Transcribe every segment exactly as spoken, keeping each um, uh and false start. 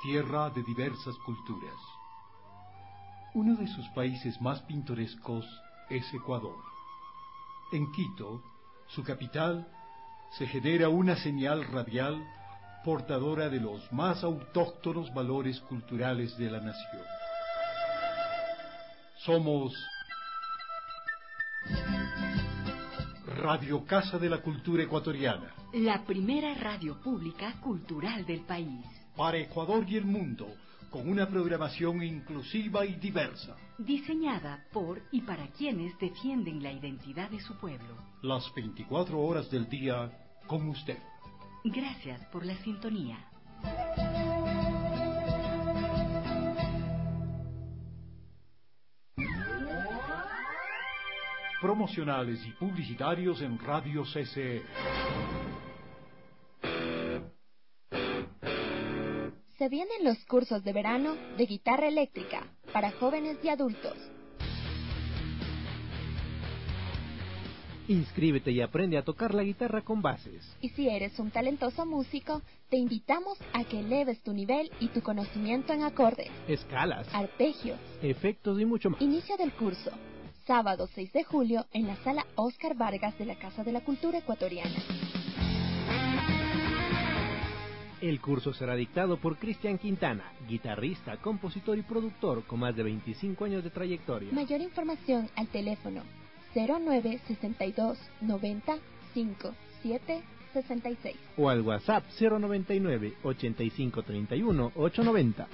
tierra de diversas culturas. Uno de sus países más pintorescos es Ecuador. En Quito, su capital, se genera una señal radial portadora de los más autóctonos valores culturales de la nación. Somos Radio Casa de la Cultura Ecuatoriana, la primera radio pública cultural del país. Para Ecuador y el mundo, con una programación inclusiva y diversa. Diseñada por y para quienes defienden la identidad de su pueblo. Las veinticuatro horas del día con usted. Gracias por la sintonía. Promocionales y publicitarios en Radio C C E. Se vienen los cursos de verano de guitarra eléctrica para jóvenes y adultos. Inscríbete y aprende a tocar la guitarra con bases. Y si eres un talentoso músico, te invitamos a que eleves tu nivel y tu conocimiento en acordes, escalas, arpegios, efectos y mucho más. Inicio del curso, sábado seis de julio, en la sala Óscar Vargas de la Casa de la Cultura Ecuatoriana. El curso será dictado por Cristian Quintana, guitarrista, compositor y productor con más de veinticinco años de trayectoria. Mayor información al teléfono cero nueve sesenta y dos noventa cinco siete sesenta y seis o al WhatsApp cero noventa y nueve ochenta y cinco treinta y uno ochocientos noventa.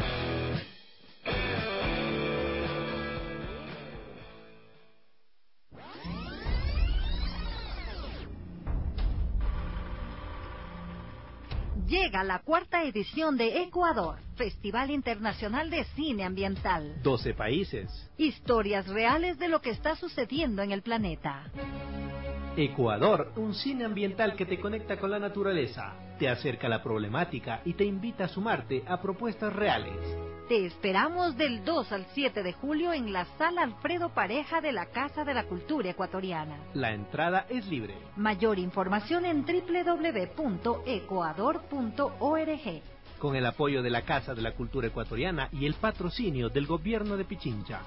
Llega la cuarta edición de Ecuador, Festival Internacional de Cine Ambiental. doce países. Historias reales de lo que está sucediendo en el planeta. Ecuador, un cine ambiental que te conecta con la naturaleza, te acerca a la problemática y te invita a sumarte a propuestas reales. Te esperamos del dos al siete de julio en la Sala Alfredo Pareja de la Casa de la Cultura Ecuatoriana. La entrada es libre. Mayor información en doble u doble u doble u punto ecuador punto org. Con el apoyo de la Casa de la Cultura Ecuatoriana y el patrocinio del Gobierno de Pichincha.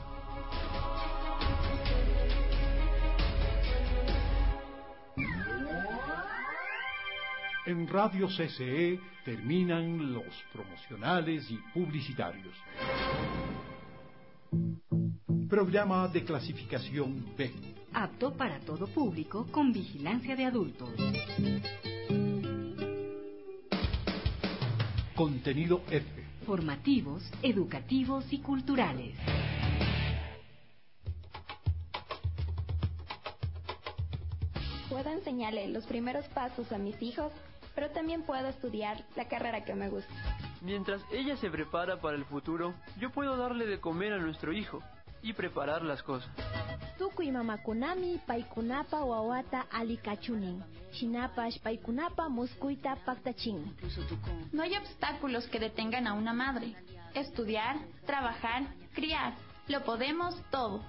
En Radio C C E terminan los promocionales y publicitarios. Programa de clasificación B. Apto para todo público con vigilancia de adultos. Contenido F. Formativos, educativos y culturales. Puedo enseñarle los primeros pasos a mis hijos, pero también puedo estudiar la carrera que me gusta. Mientras ella se prepara para el futuro, yo puedo darle de comer a nuestro hijo y preparar las cosas. Tukuy mamakunami paykunapa wawata alikachunin. Shinapash paykunapa muskuita paktachin. No hay obstáculos que detengan a una madre. Estudiar, trabajar, criar. Lo podemos todo.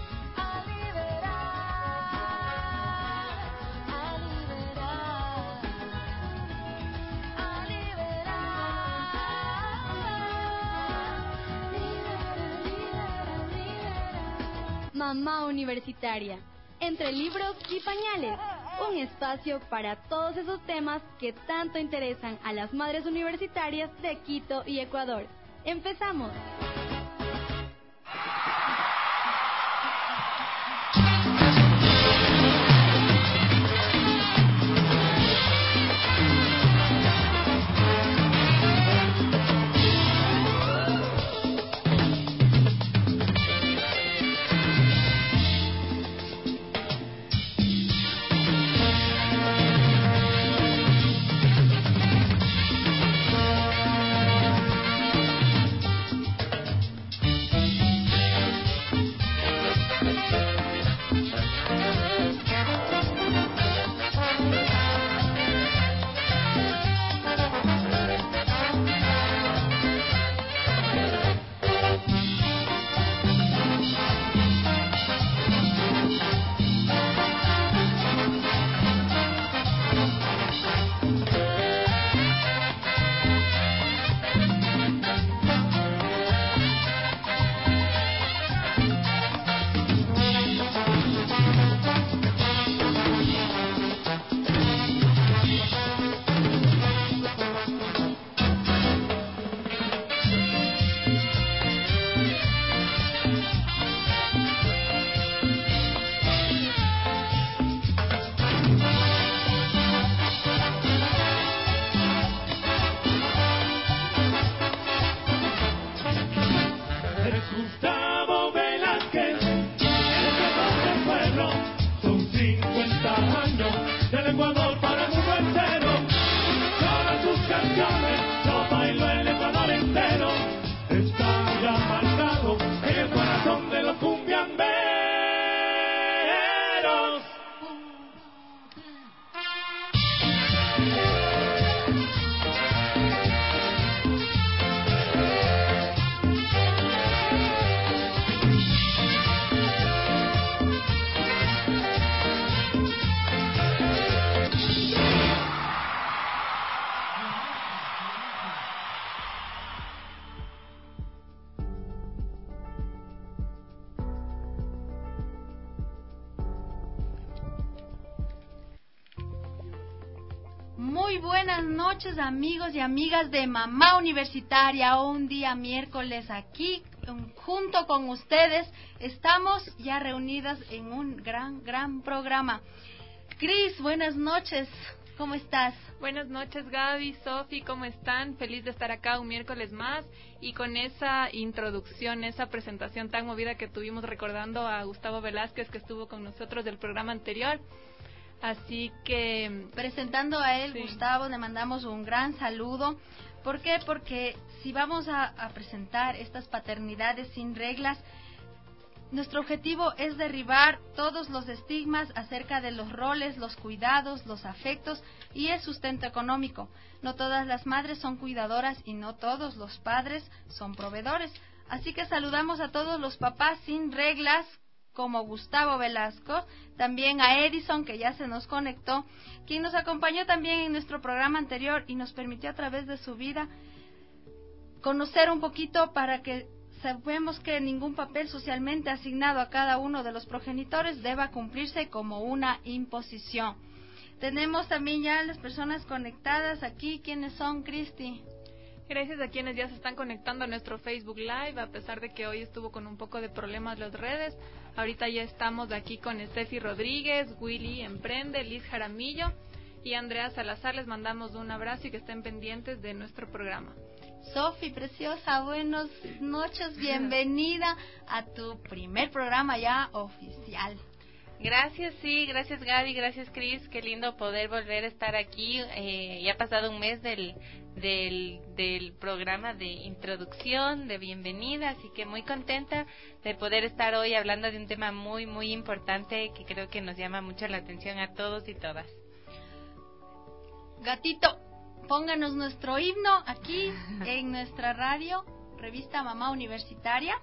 Mamá Universitaria, entre libros y pañales, un espacio para todos esos temas que tanto interesan a las madres universitarias de Quito y Ecuador. ¡Empezamos! buenas noches, amigos y amigas de Mamá Universitaria. Un día miércoles aquí, junto con ustedes, estamos ya reunidas en un gran, gran programa. Cris, buenas noches. ¿Cómo estás? Buenas noches, Gaby, Sofi, ¿cómo están? Feliz de estar acá un miércoles más y con esa introducción, esa presentación tan movida que tuvimos recordando a Gustavo Velázquez, que estuvo con nosotros del programa anterior. Así que... Presentando a él, sí. Gustavo, le mandamos un gran saludo. ¿Por qué? Porque si vamos a, a presentar estas paternidades sin reglas, nuestro objetivo es derribar todos los estigmas acerca de los roles, los cuidados, los afectos y el sustento económico. No todas las madres son cuidadoras y no todos los padres son proveedores. Así que saludamos a todos los papás sin reglas, como Gustavo Velasco, también a Edison, que ya se nos conectó, quien nos acompañó también en nuestro programa anterior y nos permitió a través de su vida conocer un poquito para que sabemos que ningún papel socialmente asignado a cada uno de los progenitores deba cumplirse como una imposición. Tenemos también ya las personas conectadas aquí. ¿Quiénes son, Cristi? Gracias a quienes ya se están conectando a nuestro Facebook Live, a pesar de que hoy estuvo con un poco de problemas las redes. Ahorita ya estamos aquí con Steffi Rodríguez, Willy Emprende, Liz Jaramillo y Andrea Salazar. Les mandamos un abrazo y que estén pendientes de nuestro programa. Sofi, preciosa, buenas noches, bienvenida a tu primer programa ya oficial. Gracias, sí, gracias Gaby, gracias Cris, qué lindo poder volver a estar aquí. Eh, ya ha pasado un mes del, del, del programa de introducción, de bienvenida, así que muy contenta de poder estar hoy hablando de un tema muy, muy importante que creo que nos llama mucho la atención a todos y todas. Gatito, pónganos nuestro himno aquí en nuestra radio, revista Mamá Universitaria.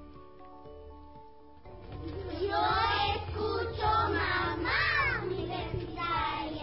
Yo escucho Mamá Universitaria.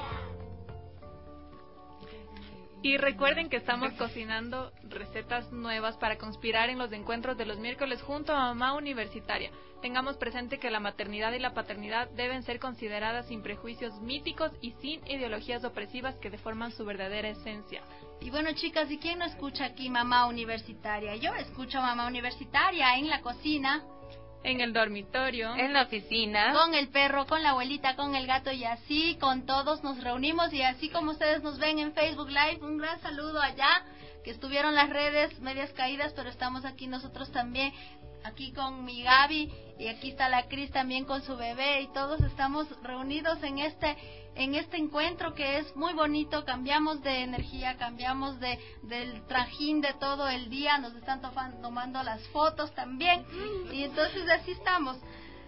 Y recuerden que estamos cocinando recetas nuevas para conspirar en los encuentros de los miércoles junto a Mamá Universitaria. Tengamos presente que la maternidad y la paternidad deben ser consideradas sin prejuicios míticos y sin ideologías opresivas que deforman su verdadera esencia. Y bueno, chicas, ¿y quién no escucha aquí Mamá Universitaria? Yo escucho Mamá Universitaria en la cocina, en el dormitorio, en la oficina, con el perro, con la abuelita, con el gato, y así con todos nos reunimos. Y así como ustedes nos ven en Facebook Live, un gran saludo allá, que estuvieron las redes medias caídas, pero estamos aquí nosotros también, aquí con mi Gaby, y aquí está la Cris también con su bebé, y todos estamos reunidos en este en este encuentro que es muy bonito. Cambiamos de energía, cambiamos de del trajín de todo el día, nos están tofan, tomando las fotos también, y entonces así estamos.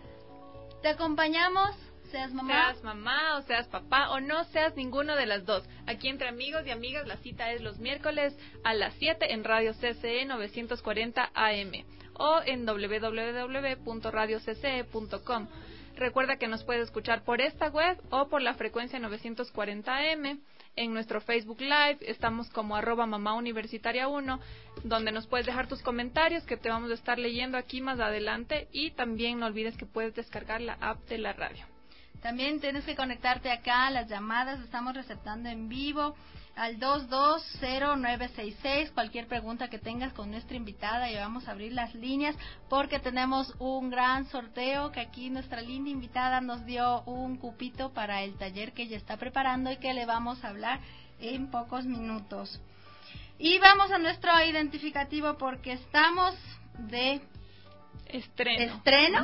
Te acompañamos, seas mamá, seas mamá o seas papá o no seas ninguno de las dos. Aquí entre amigos y amigas la cita es los miércoles a las siete en Radio C C E novecientos cuarenta A M o en doble u doble u doble u punto radio c c e punto com. Recuerda que nos puedes escuchar por esta web o por la frecuencia novecientos cuarenta A M. En nuestro Facebook Live estamos como arroba mamá universitaria uno, donde nos puedes dejar tus comentarios que te vamos a estar leyendo aquí más adelante. Y también no olvides que puedes descargar la app de la radio. También tienes que conectarte acá a las llamadas, estamos receptando en vivo al dos dos cero nueve seis seis, cualquier pregunta que tengas con nuestra invitada, y vamos a abrir las líneas porque tenemos un gran sorteo que aquí nuestra linda invitada nos dio un cupito para el taller que ella está preparando y que le vamos a hablar en pocos minutos. Y vamos a nuestro identificativo porque estamos de estreno, estreno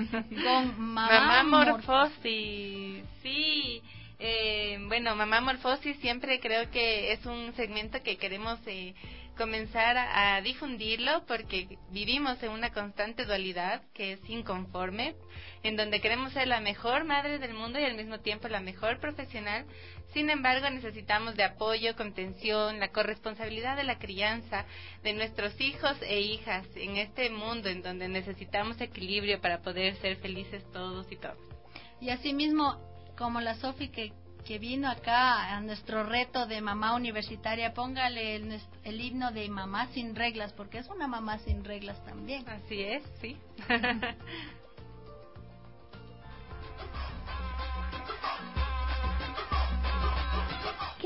con Mamá, Mamá Morfosis, sí. Eh, bueno, Mamá Morfosis siempre creo que es un segmento que queremos eh, comenzar a, a difundirlo porque vivimos en una constante dualidad que es inconforme, en donde queremos ser la mejor madre del mundo y al mismo tiempo la mejor profesional. Sin embargo, necesitamos de apoyo, contención, la corresponsabilidad de la crianza de nuestros hijos e hijas en este mundo en donde necesitamos equilibrio para poder ser felices todos y todas. Y asimismo, como la Sofi que, que vino acá a nuestro reto de Mamá Universitaria, póngale el, el himno de Mamá sin reglas, porque es una mamá sin reglas también. Así es, sí.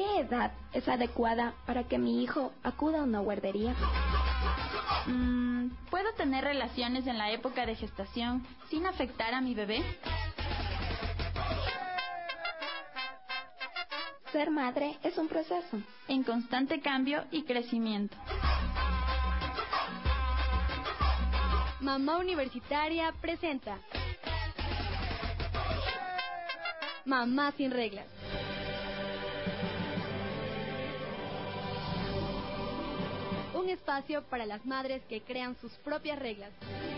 ¿qué edad es adecuada para que mi hijo acuda a una guardería? Mm, ¿Puedo tener relaciones en la época de gestación sin afectar a mi bebé? Ser madre es un proceso en constante cambio y crecimiento. Mamá Universitaria presenta Mamá sin reglas. Un espacio para las madres que crean sus propias reglas.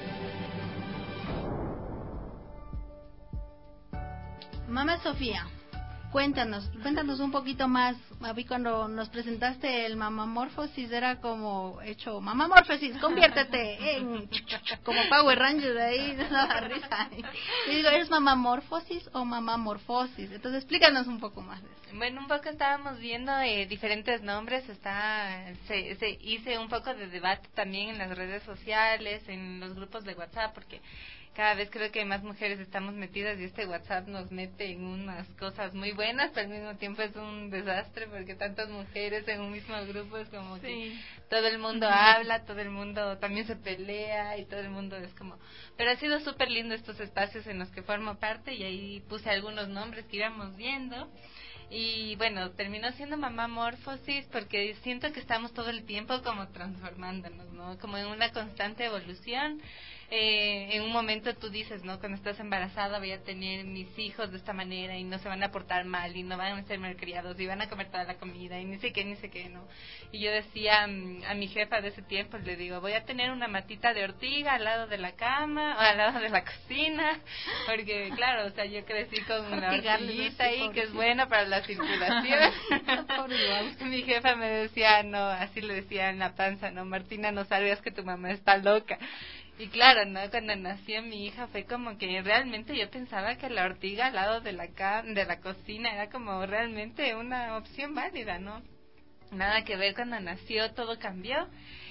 Mamá Sofía, cuéntanos, cuéntanos un poquito más. A mí cuando nos presentaste el mamamorfosis era como hecho, mamamorfosis, conviértete en como Power Rangers ahí, nos daba risa. Y digo, ¿eres mamamorfosis o mamamorfosis? Entonces explícanos un poco más de eso. Bueno, un poco estábamos viendo eh, diferentes nombres, está se, se hice un poco de debate también en las redes sociales, en los grupos de WhatsApp, porque cada vez creo que más mujeres estamos metidas y este WhatsApp nos mete en unas cosas muy buenas, pero al mismo tiempo es un desastre porque tantas mujeres en un mismo grupo es como sí. que todo el mundo uh-huh. habla, todo el mundo también se pelea y todo el mundo es como... Pero ha sido súper lindo estos espacios en los que formo parte y ahí puse algunos nombres que íbamos viendo. Y bueno, terminó siendo mamamorfosis porque siento que estamos todo el tiempo como transformándonos, ¿no? Como en una constante evolución. Eh, en un momento tú dices, ¿no? Cuando estás embarazada voy a tener mis hijos de esta manera y no se van a portar mal y no van a ser malcriados y van a comer toda la comida y ni sé qué, ni sé qué, ¿no? Y yo decía um, a mi jefa de ese tiempo, le digo, voy a tener una matita de ortiga al lado de la cama o al lado de la cocina, porque claro, o sea, yo crecí con una ortiguita ahí que es buena para la circulación. Mi jefa me decía, no, así le decía en la panza, no, Martina, no sabías que tu mamá está loca. Y claro, ¿no? Cuando nació mi hija fue como que realmente yo pensaba que la ortiga al lado de la ca- de la cocina era como realmente una opción válida, ¿no? Nada que ver, cuando nació todo cambió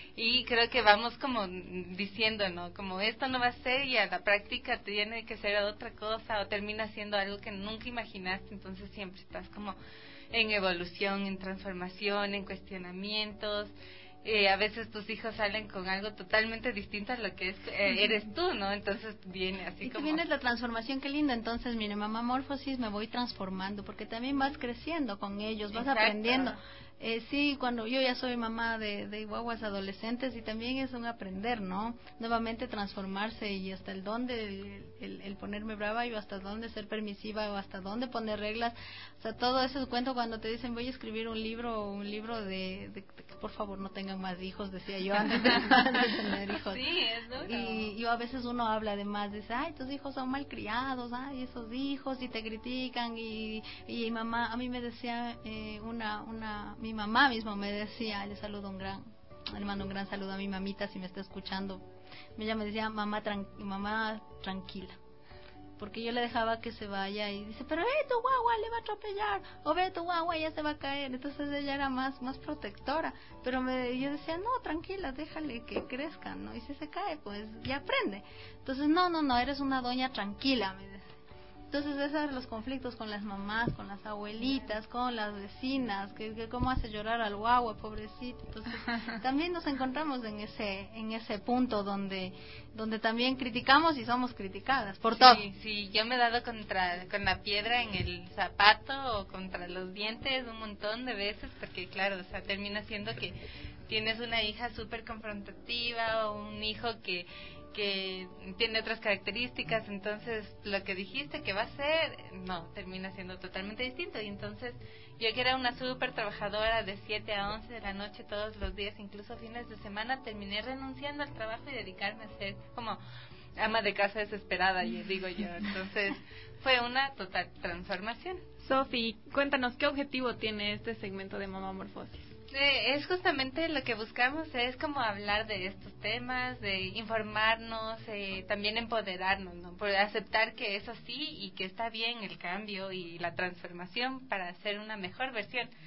y creo que vamos como diciendo, ¿no? Como esto no va a ser y a la práctica tiene que ser otra cosa o termina siendo algo que nunca imaginaste, entonces siempre estás como en evolución, en transformación, en cuestionamientos. Eh, a veces tus hijos salen con algo totalmente distinto a lo que es eh, eres tú, ¿no? Entonces viene así y como... Y viene la transformación, qué lindo. Entonces, mire, mamamorfosis, me voy transformando, porque también vas creciendo con ellos, vas Exacto. aprendiendo. Eh, sí, cuando yo ya soy mamá de, de guaguas adolescentes y también es un aprender, ¿no? Nuevamente transformarse y hasta el dónde, el, el, el ponerme brava y hasta dónde ser permisiva o hasta dónde poner reglas. O sea, todo eso cuento cuando te dicen voy a escribir un libro, un libro de, de, de que por favor no tengan más hijos, decía yo antes de, antes de tener hijos. Sí, es duro. Y, y a veces uno habla además, dice, ay, tus hijos son malcriados, ay, esos hijos, y te critican y, y mamá, a mí me decía eh, una, una, mi mamá mismo me decía, le saludo un gran, le mando un gran saludo a mi mamita si me está escuchando. Ella me decía, mamá, tran- mamá tranquila, porque yo le dejaba que se vaya y dice, pero eh, tu guagua le va a atropellar, o ve, tu guagua ya se va a caer. Entonces ella era más más protectora, pero me, yo decía, no, tranquila, déjale que crezca, ¿no? Y si se cae, pues ya aprende. Entonces, no, no, no, eres una doña tranquila, me decía. Entonces, esos son los conflictos con las mamás, con las abuelitas, con las vecinas, que, que cómo hace llorar al guagua, pobrecito. Entonces, también nos encontramos en ese en ese punto donde donde también criticamos y somos criticadas por sí, todo. Sí, yo me he dado contra con la piedra en el zapato o contra los dientes un montón de veces, porque claro, o sea, termina siendo que tienes una hija súper confrontativa o un hijo que que tiene otras características, entonces lo que dijiste que va a ser, no, termina siendo totalmente distinto. Y entonces yo, que era una súper trabajadora de siete a once de la noche todos los días, incluso fines de semana, terminé renunciando al trabajo y dedicarme a ser como ama de casa desesperada, y digo yo. Entonces fue una total transformación. Sofi, cuéntanos, ¿qué objetivo tiene este segmento de Mamamorfosis? Eh, es justamente lo que buscamos, es como hablar de estos temas, de informarnos, eh, también empoderarnos, ¿no? Por aceptar que es así y que está bien el cambio y la transformación para hacer una mejor versión.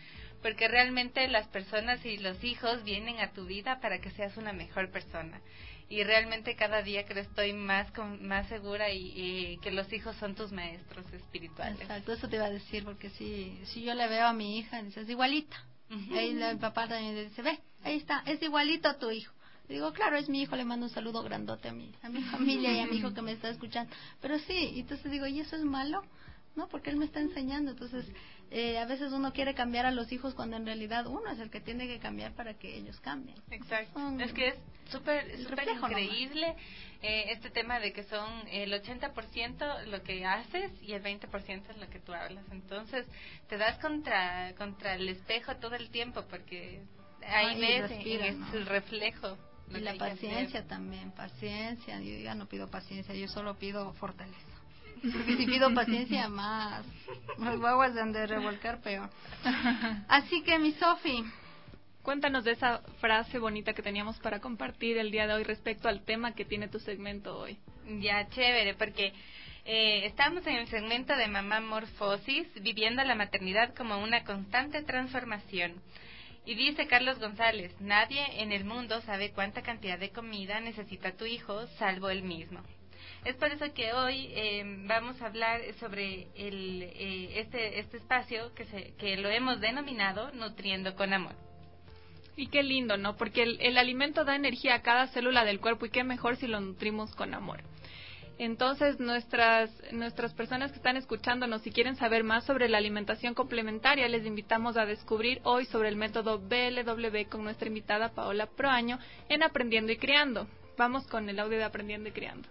porque realmente las personas y los hijos vienen a tu vida para que seas una mejor persona. Y realmente cada día creo estoy más con, más segura y, y que los hijos son tus maestros espirituales. Exacto, eso te iba a decir, porque si, si yo le veo a mi hija, dices, igualita. Uh-huh. Ahí el papá también dice, ve, ahí está, es igualito a tu hijo. Digo, claro, es mi hijo, le mando un saludo grandote a mi, a mi familia y a mi hijo que me está escuchando. Pero sí, entonces digo, ¿y eso es malo? No, porque él me está enseñando. Entonces, eh, a veces uno quiere cambiar a los hijos cuando en realidad uno es el que tiene que cambiar para que ellos cambien. Exacto. Son, es que es súper súper increíble eh, este tema de que son el ochenta por ciento lo que haces y el veinte por ciento es lo que tú hablas. Entonces, te das contra contra el espejo todo el tiempo porque ahí Ay, ves respira, en, en ¿no? el reflejo. Y la paciencia también, paciencia. Yo ya no pido paciencia, yo solo pido fortaleza. Porque si pido paciencia más, las guaguas se han de revolcar peor. Así que, mi Sofi, cuéntanos de esa frase bonita que teníamos para compartir el día de hoy respecto al tema que tiene tu segmento hoy. Ya, chévere, porque eh, estamos en el segmento de Mamá Morfosis, viviendo la maternidad como una constante transformación. Y dice Carlos González, nadie en el mundo sabe cuánta cantidad de comida necesita tu hijo, salvo él mismo. Es por eso que hoy eh, vamos a hablar sobre el, eh, este este espacio que se que lo hemos denominado Nutriendo con Amor. Y qué lindo, ¿no? Porque el, el alimento da energía a cada célula del cuerpo y qué mejor si lo nutrimos con amor. Entonces, nuestras nuestras personas que están escuchándonos, si quieren saber más sobre la alimentación complementaria, les invitamos a descubrir hoy sobre el método B L W con nuestra invitada Paola Proaño en Aprendiendo y Criando. Vamos con el audio de Aprendiendo y Criando.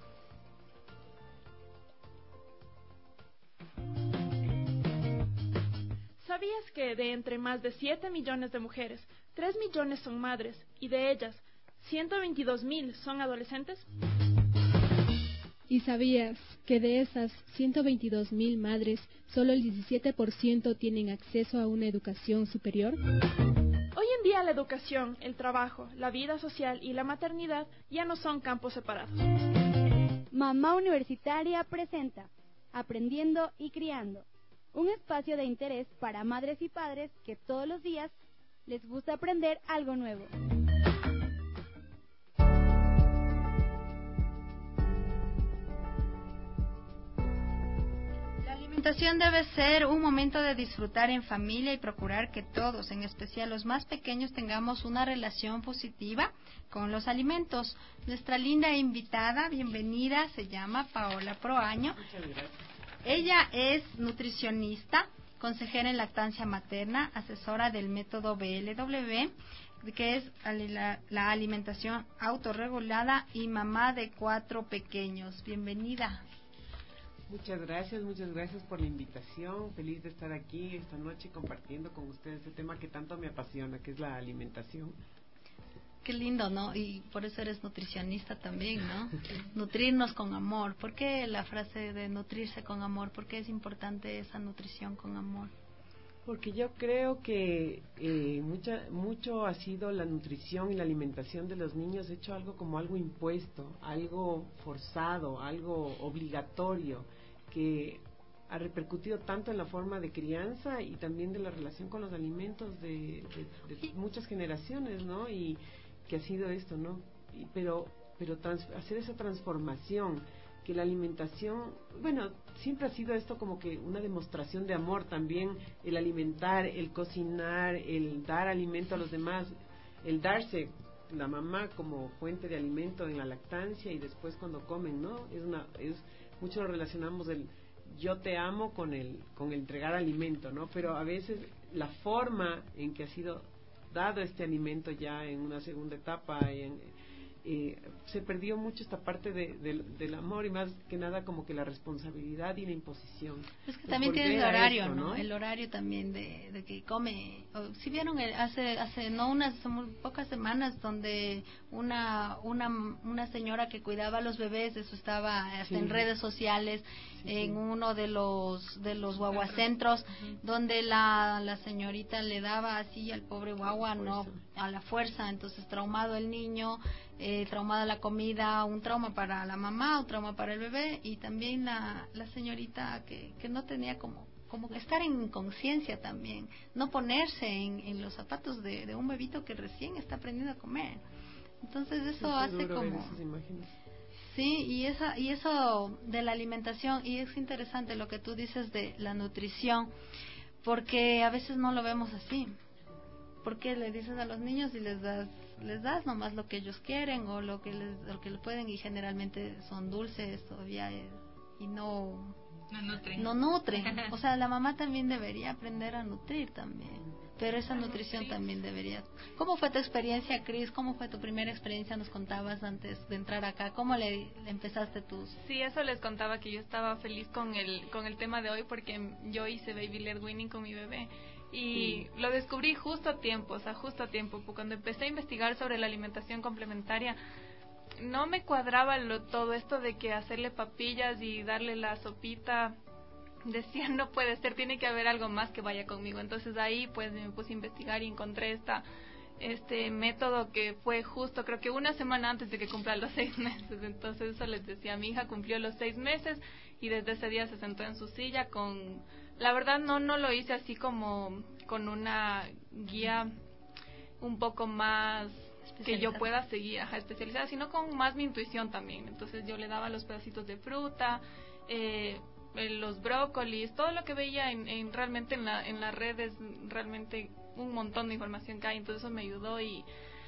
¿Sabías que de entre más de siete millones de mujeres, tres millones son madres y de ellas, ciento veintidós mil son adolescentes? ¿Y sabías que de esas ciento veintidós mil madres, solo el diecisiete por ciento tienen acceso a una educación superior? Hoy en día la educación, el trabajo, la vida social y la maternidad ya no son campos separados. Mamá Universitaria presenta Aprendiendo y Criando, un espacio de interés para madres y padres que todos los días les gusta aprender algo nuevo. La alimentación debe ser un momento de disfrutar en familia y procurar que todos, en especial los más pequeños, tengamos una relación positiva con los alimentos. Nuestra linda invitada, bienvenida, se llama Paola Proaño. Muchas gracias. Ella es nutricionista, consejera en lactancia materna, asesora del método B L W, que es la, la alimentación autorregulada y mamá de cuatro pequeños. Bienvenida. Muchas gracias, muchas gracias por la invitación. Feliz de estar aquí esta noche compartiendo con ustedes este tema que tanto me apasiona, que es la alimentación. Qué lindo, ¿no? Y por eso eres nutricionista también, ¿no? Nutrirnos con amor. ¿Por qué la frase de nutrirse con amor? ¿Por qué es importante esa nutrición con amor? Porque yo creo que eh, mucha, mucho ha sido la nutrición y la alimentación de los niños hecho algo como algo impuesto, algo forzado, algo obligatorio, que ha repercutido tanto en la forma de crianza y también de la relación con los alimentos de, de, de muchas generaciones, ¿no? Y que ha sido esto, ¿no? Y, pero pero trans, hacer esa transformación, que la alimentación, bueno, siempre ha sido esto como que una demostración de amor también, el alimentar, el cocinar, el dar alimento a los demás, el darse la mamá como fuente de alimento en la lactancia y después cuando comen, ¿no? Es una es mucho lo relacionamos el yo te amo con el con el entregar alimento, ¿no? Pero a veces la forma en que ha sido dado este alimento ya en una segunda etapa, en, eh, se perdió mucho esta parte de, de, del amor y más que nada como que la responsabilidad y la imposición. Es que también tiene el horario, esto, ¿no? ¿no? El horario también de, de que come. O, si vieron el, hace hace no unas pocas semanas donde una una una señora que cuidaba a los bebés, eso estaba hasta sí. en redes sociales, sí, en sí. uno de los de los guaguacentros, uh-huh. donde la la señorita le daba así al pobre guagua, no a la fuerza, entonces traumado el niño. Eh, traumada la comida, un trauma para la mamá, un trauma para el bebé y también la, la señorita que, que no tenía como como estar en conciencia también, no ponerse en, en los zapatos de, de un bebito que recién está aprendiendo a comer. Entonces eso es hace duro como... ver esas imágenes. Sí, y, esa, y eso de la alimentación, y es interesante lo que tú dices de la nutrición, porque a veces no lo vemos así. Porque le dices a los niños y les das les das nomás lo que ellos quieren o lo que les, lo que pueden, y generalmente son dulces todavía, eh, y no no nutren. no nutren. O sea, la mamá también debería aprender a nutrir también, pero esa nutrición también debería. ¿Cómo fue tu experiencia, Cris? ¿Cómo fue tu primera experiencia? Nos contabas antes de entrar acá. ¿Cómo le, le empezaste tus...? Sí, eso les contaba, que yo estaba feliz con el con el tema de hoy porque yo hice baby led weaning con mi bebé. Y lo descubrí justo a tiempo, o sea, justo a tiempo. Cuando empecé a investigar sobre la alimentación complementaria, no me cuadraba lo, todo esto de que hacerle papillas y darle la sopita. Decía, no puede ser, tiene que haber algo más que vaya conmigo. Entonces ahí pues me puse a investigar y encontré esta este método que fue justo, creo que una semana antes de que cumpla los seis meses. Entonces eso les decía, mi hija cumplió los seis meses y desde ese día se sentó en su silla con... La verdad no no lo hice así como con una guía un poco más que yo pueda seguir, ajá, especializada, sino con más mi intuición también. Entonces yo le daba los pedacitos de fruta, eh, los brócolis, todo lo que veía en, en realmente en la en las redes, realmente un montón de información que hay. Entonces eso me ayudó. Y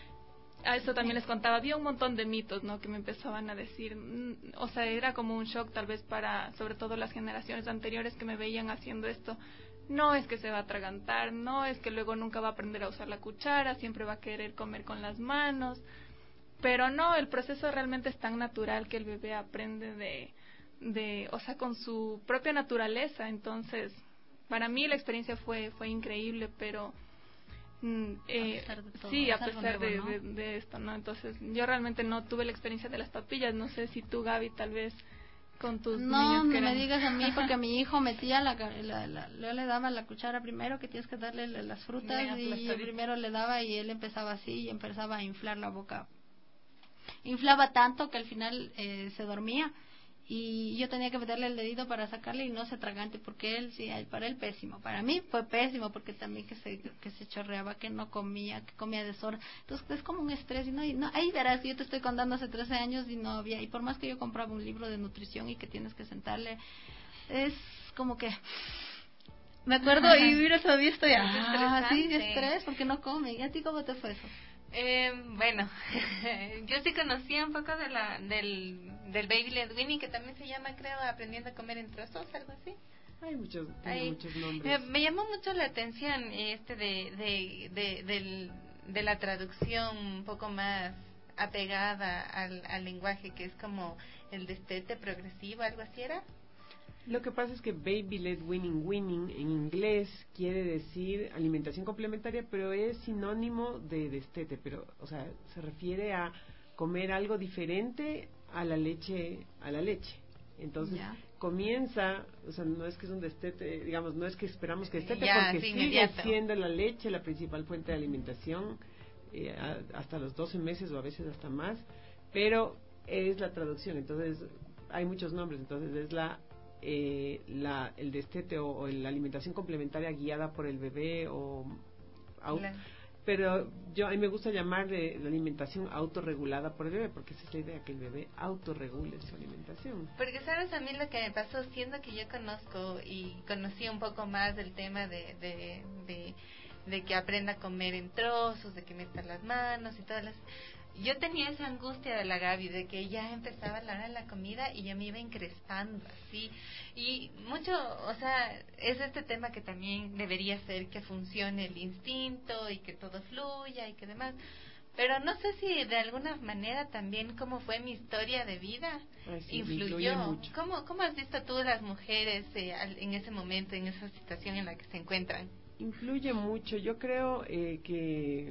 a eso también les contaba, había un montón de mitos, ¿no?, que me empezaban a decir, mm, o sea, era como un shock tal vez para, sobre todo las generaciones anteriores que me veían haciendo esto. No es que se va a atragantar, no es que luego nunca va a aprender a usar la cuchara, siempre va a querer comer con las manos. Pero no, el proceso realmente es tan natural que el bebé aprende de, de, o sea, con su propia naturaleza. Entonces, para mí la experiencia fue fue increíble, pero Eh, a todo, sí, a pesar de, nuevo, ¿no? de, de esto, ¿no? Entonces, yo realmente no tuve la experiencia de las papillas. No sé si tú, Gaby, tal vez con tus no, niños que no eran... me digas a mí, porque mi hijo metía la, la, la, yo le daba la cuchara primero, que tienes que darle las frutas, y primero le daba y él empezaba así y empezaba a inflar la boca. Inflaba tanto que al final eh, se dormía. Y yo tenía que meterle el dedito para sacarle y no se atragante, porque él, sí, para él pésimo. Para mí fue pésimo, porque también que se que se chorreaba, que no comía, que comía deshora. Entonces es como un estrés. Y no, y no ahí verás, yo te estoy contando hace trece años y no había. Y por más que yo compraba un libro de nutrición y que tienes que sentarle, es como que... Me acuerdo y mira, todavía estoy... Ah, sí, de estrés, porque no come. ¿Y a ti cómo te fue eso? Eh, bueno, yo sí conocía un poco de la del, del baby led weaning, que también se llama, creo, aprendiendo a comer en trozos, algo así. Hay muchos, Hay, muchos nombres. Eh, me llamó mucho la atención este de de, de, del, de la traducción un poco más apegada al, al lenguaje, que es como el destete progresivo, algo así era. Lo que pasa es que baby led weaning, weaning en inglés quiere decir alimentación complementaria, pero es sinónimo de destete, pero, o sea, se refiere a comer algo diferente a la leche, a la leche. Entonces, yeah. comienza, o sea, no es que es un destete, digamos, no es que esperamos que destete, yeah, porque sí, sigue inmediato. siendo la leche la principal fuente de alimentación eh, a, hasta los doce meses o a veces hasta más, pero es la traducción. Entonces, hay muchos nombres, entonces es la Eh, la, el destete o, o la alimentación complementaria guiada por el bebé, o au, claro. Pero yo a mí me gusta llamarle la alimentación autorregulada por el bebé, porque esa es la idea, que el bebé autorregule su alimentación. Porque sabes, a mí lo que me pasó, siendo que yo conozco y conocí un poco más del tema de de, de, de que aprenda a comer en trozos, de que meta las manos y todas las... Yo tenía esa angustia de la Gaby, de que ya empezaba la hora de la comida y yo me iba encrespando así. Y mucho, o sea, es este tema que también debería ser que funcione el instinto y que todo fluya y que demás. Pero no sé si de alguna manera también cómo fue mi historia de vida. Ay, sí, influyó. Mucho. ¿Cómo, ¿Cómo has visto tú las mujeres eh, en ese momento, en esa situación en la que se encuentran? Influye mucho. Yo creo eh, que...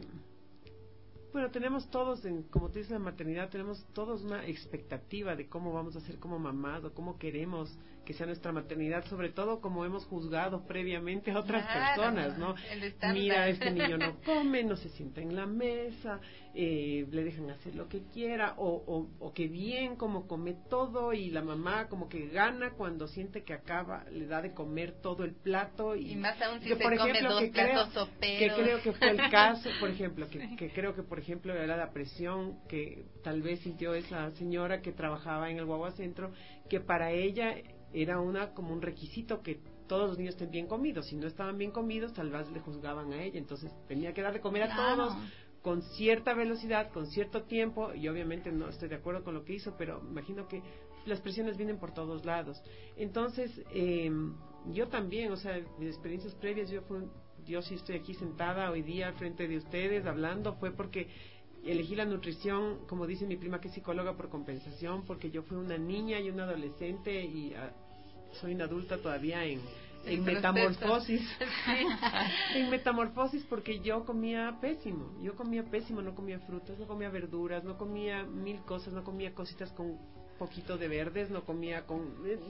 Bueno, tenemos todos, en, como tú dices, la maternidad, tenemos todos una expectativa de cómo vamos a ser como mamás o cómo queremos que sea nuestra maternidad, sobre todo como hemos juzgado previamente a otras Claro, personas, ¿no? Mira, este niño no come, no se sienta en la mesa, eh, le dejan hacer lo que quiera, o, o, o que bien como come todo, y la mamá como que gana cuando siente que acaba, le da de comer todo el plato. Y, y más aún si que, se por come ejemplo, dos que platos creo, soperos. que creo que fue el caso, por ejemplo, que, que creo que por ejemplo era la presión que tal vez sintió esa señora que trabajaba en el Guagua Centro, que para ella era una como un requisito que todos los niños estén bien comidos. Si no estaban bien comidos, tal vez le juzgaban a ella. Entonces tenía que darle comer claro. a todos con cierta velocidad, con cierto tiempo. Y obviamente no estoy de acuerdo con lo que hizo, pero imagino que las presiones vienen por todos lados. Entonces, eh, yo también, o sea, mis experiencias previas, yo fue, yo sí estoy aquí sentada hoy día al frente de ustedes hablando, fue porque elegí la nutrición, como dice mi prima que es psicóloga, por compensación, porque yo fui una niña y una adolescente y uh, soy una adulta todavía en, en metamorfosis. Sí. En metamorfosis, porque yo comía pésimo, yo comía pésimo, no comía frutas, no comía verduras, no comía mil cosas, no comía cositas con poquito de verdes, no comía con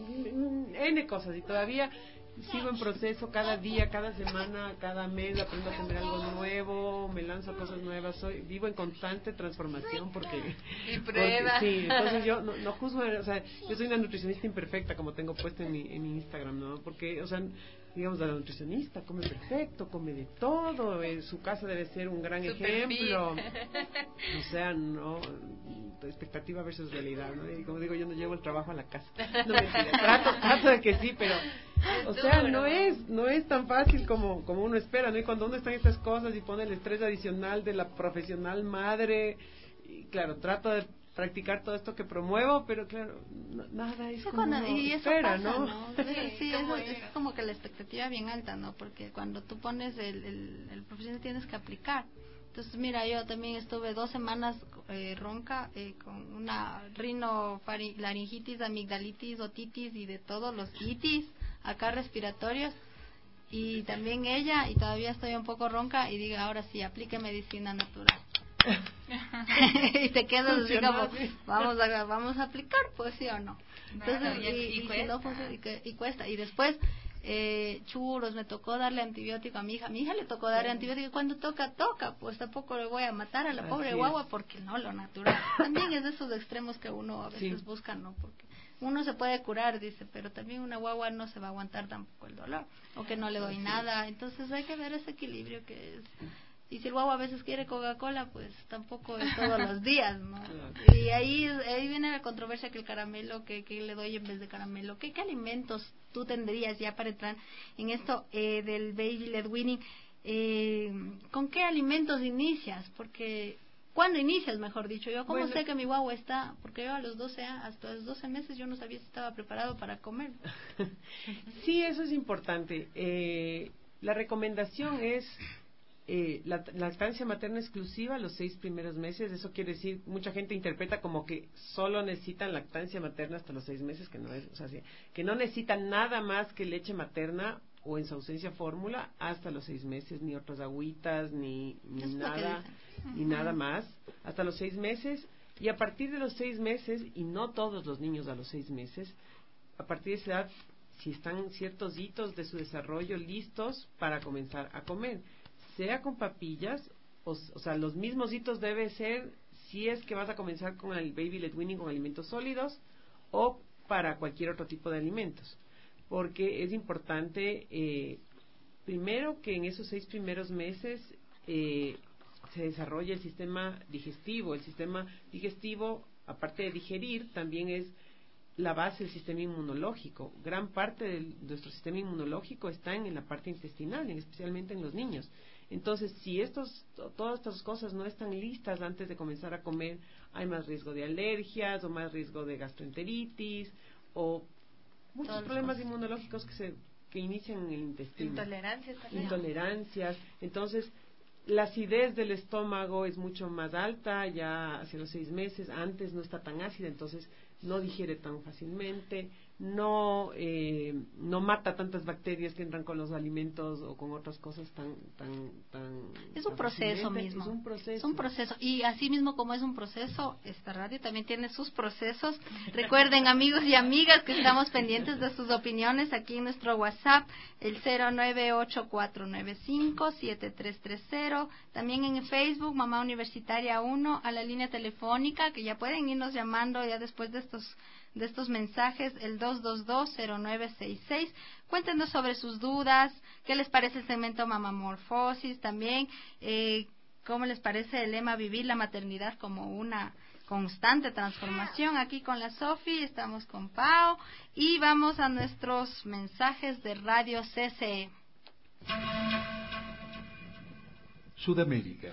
N cosas, y todavía sigo en proceso, cada día, cada semana, cada mes aprendo a comer algo nuevo, me lanzo a cosas nuevas, soy vivo en constante transformación porque y prueba. Porque, sí, entonces yo no, no juzgo, o sea, yo soy una nutricionista imperfecta, como tengo puesto en mi, en mi Instagram, ¿no? Porque, o sea, digamos, la nutricionista come perfecto, come de todo, en su casa debe ser un gran Super ejemplo. Fit. O sea, no, expectativa versus realidad, ¿no? Y como digo, yo no llevo el trabajo a la casa. No, mentira, trato, trato de que sí, pero o sea, no es no es tan fácil como como uno espera, ¿no? Y cuando uno está en estas cosas y pone el estrés adicional de la profesional madre, y claro, trato de practicar todo esto que promuevo, pero claro, no, nada es sí, como cuando, uno y eso espera, pasa, ¿no? ¿no? Sí, sí, eso, es como que la expectativa bien alta, ¿no? Porque cuando tú pones el, el, el profesional tienes que aplicar. Entonces, mira, yo también estuve dos semanas eh, ronca, eh, con una rinolaringitis, amigdalitis, otitis y de todos los itis acá respiratorios, y también ella, y todavía estoy un poco ronca, y digo, ahora sí, aplique medicina natural. Y te quedas así como, vamos a, vamos a aplicar, pues sí o no. Entonces, claro, y, y, y, y, cuesta. si no funciona, y, que, y cuesta. Y después, eh, churros, me tocó darle antibiótico a mi hija. A mi hija le tocó darle antibiótico, y cuando toca, toca. Pues tampoco le voy a matar a la pobre Así guagua, es. porque no, lo natural. También es de esos extremos que uno a veces sí. busca, ¿no? Porque uno se puede curar, dice, pero también una guagua no se va a aguantar tampoco el dolor, o que no le doy nada. Entonces hay que ver ese equilibrio que es. Y si el guagua a veces quiere Coca-Cola, pues tampoco es todos los días, ¿no? Y ahí ahí viene la controversia, que el caramelo, que, que le doy en vez de caramelo. ¿Qué, qué alimentos tú tendrías ya para entrar en esto eh, del baby led weaning? Eh, ¿Con qué alimentos inicias? Porque ¿cuándo inicias, mejor dicho? Yo, ¿cómo bueno, sé que mi guagua está? Porque yo a los doce, hasta los doce meses yo no sabía si estaba preparado para comer. Sí, eso es importante. Eh, la recomendación es eh, la lactancia materna exclusiva los seis primeros meses. Eso quiere decir, mucha gente interpreta como que solo necesitan lactancia materna hasta los seis meses, que no es, o sea, sí, que no necesitan nada más que leche materna o en su ausencia fórmula hasta los seis meses, ni otras agüitas, ni, ni nada, ni nada más, hasta los seis meses. Y a partir de los seis meses, y no todos los niños a los seis meses, a partir de esa edad, si están ciertos hitos de su desarrollo listos para comenzar a comer, sea con papillas, o, o sea, los mismos hitos debe ser si es que vas a comenzar con el baby led weaning con alimentos sólidos o para cualquier otro tipo de alimentos, porque es importante eh, primero que en esos seis primeros meses eh, se desarrolle el sistema digestivo. El sistema digestivo, aparte de digerir, también es la base del sistema inmunológico. Gran parte de nuestro sistema inmunológico está en, en la parte intestinal, especialmente en los niños. Entonces, si estos, todas estas cosas no están listas antes de comenzar a comer, hay más riesgo de alergias o más riesgo de gastroenteritis o muchos Todos problemas inmunológicos que se que inician en el intestino. Intolerancias también. Intolerancias. Entonces, la acidez del estómago es mucho más alta ya hacia los seis meses. Antes no está tan ácida, entonces no digiere tan fácilmente. no eh, no mata tantas bacterias que entran con los alimentos o con otras cosas tan tan tan es un tan proceso fácilmente. mismo es un proceso es un proceso y así mismo como es un proceso, esta radio también tiene sus procesos. Recuerden, amigos y amigas, que estamos pendientes de sus opiniones aquí en nuestro WhatsApp, el cero nueve ocho cuatro nueve cinco siete tres tres cero, también en Facebook Mamá Universitaria uno, a la línea telefónica que ya pueden irnos llamando ya después de estos de estos mensajes, el dos dos dos cero nueve seis seis. Cuéntenos sobre sus dudas, qué les parece el segmento Mamamorfosis, también eh, cómo les parece el lema Vivir la maternidad como una constante transformación. Aquí con la Sofi, estamos con Pau y vamos a nuestros mensajes de Radio C C E. Sudamérica,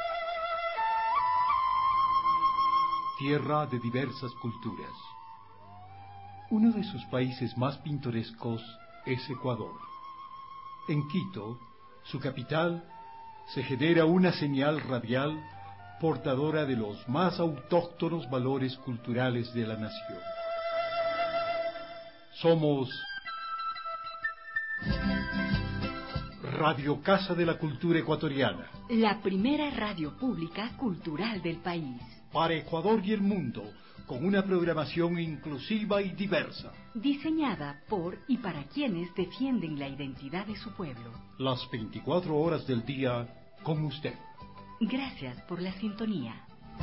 tierra de diversas culturas. Uno de sus países más pintorescos es Ecuador. En Quito, su capital, se genera una señal radial portadora de los más autóctonos valores culturales de la nación. Somos Radio Casa de la Cultura Ecuatoriana, la primera radio pública cultural del país. Para Ecuador y el mundo, con una programación inclusiva y diversa. Diseñada por y para quienes defienden la identidad de su pueblo. Las veinticuatro horas del día con usted. Gracias por la sintonía.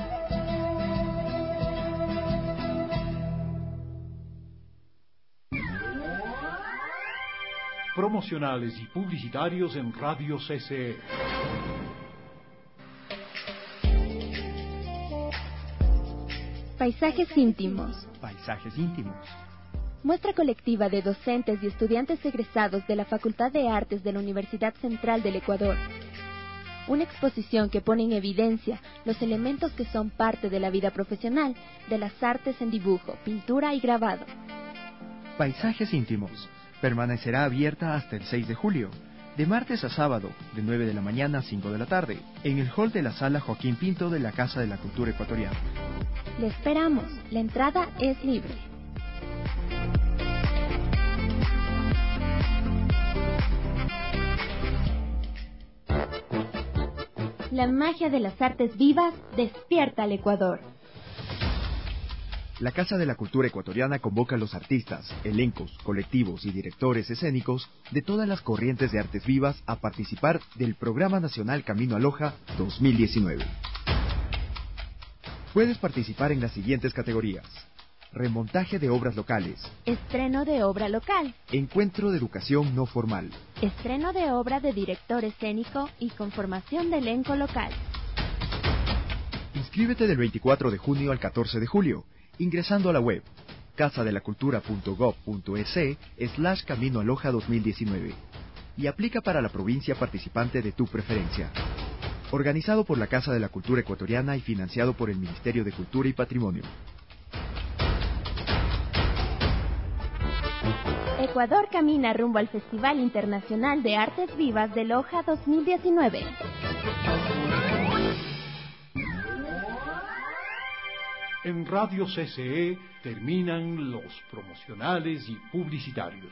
Promocionales y publicitarios en Radio C C E. Paisajes íntimos. Paisajes íntimos. Muestra colectiva de docentes y estudiantes egresados de la Facultad de Artes de la Universidad Central del Ecuador. Una exposición que pone en evidencia los elementos que son parte de la vida profesional de las artes en dibujo, pintura y grabado. Paisajes íntimos. Permanecerá abierta hasta el seis de julio, de martes a sábado, de nueve de la mañana a cinco de la tarde, en el hall de la Sala Joaquín Pinto de la Casa de la Cultura Ecuatoriana. Le esperamos. La entrada es libre. La magia de las artes vivas despierta al Ecuador. La Casa de la Cultura Ecuatoriana convoca a los artistas, elencos, colectivos y directores escénicos de todas las corrientes de artes vivas a participar del Programa Nacional Camino a Loja dos mil diecinueve. Puedes participar en las siguientes categorías: remontaje de obras locales, estreno de obra local, encuentro de educación no formal, estreno de obra de director escénico y conformación de elenco local. Inscríbete del veinticuatro de junio al catorce de julio, ingresando a la web casadelacultura punto gob punto es slash camino a loja dos mil diecinueve y aplica para la provincia participante de tu preferencia. Organizado por la Casa de la Cultura Ecuatoriana y financiado por el Ministerio de Cultura y Patrimonio. Ecuador camina rumbo al Festival Internacional de Artes Vivas de Loja dos mil diecinueve. En Radio C C E terminan los promocionales y publicitarios.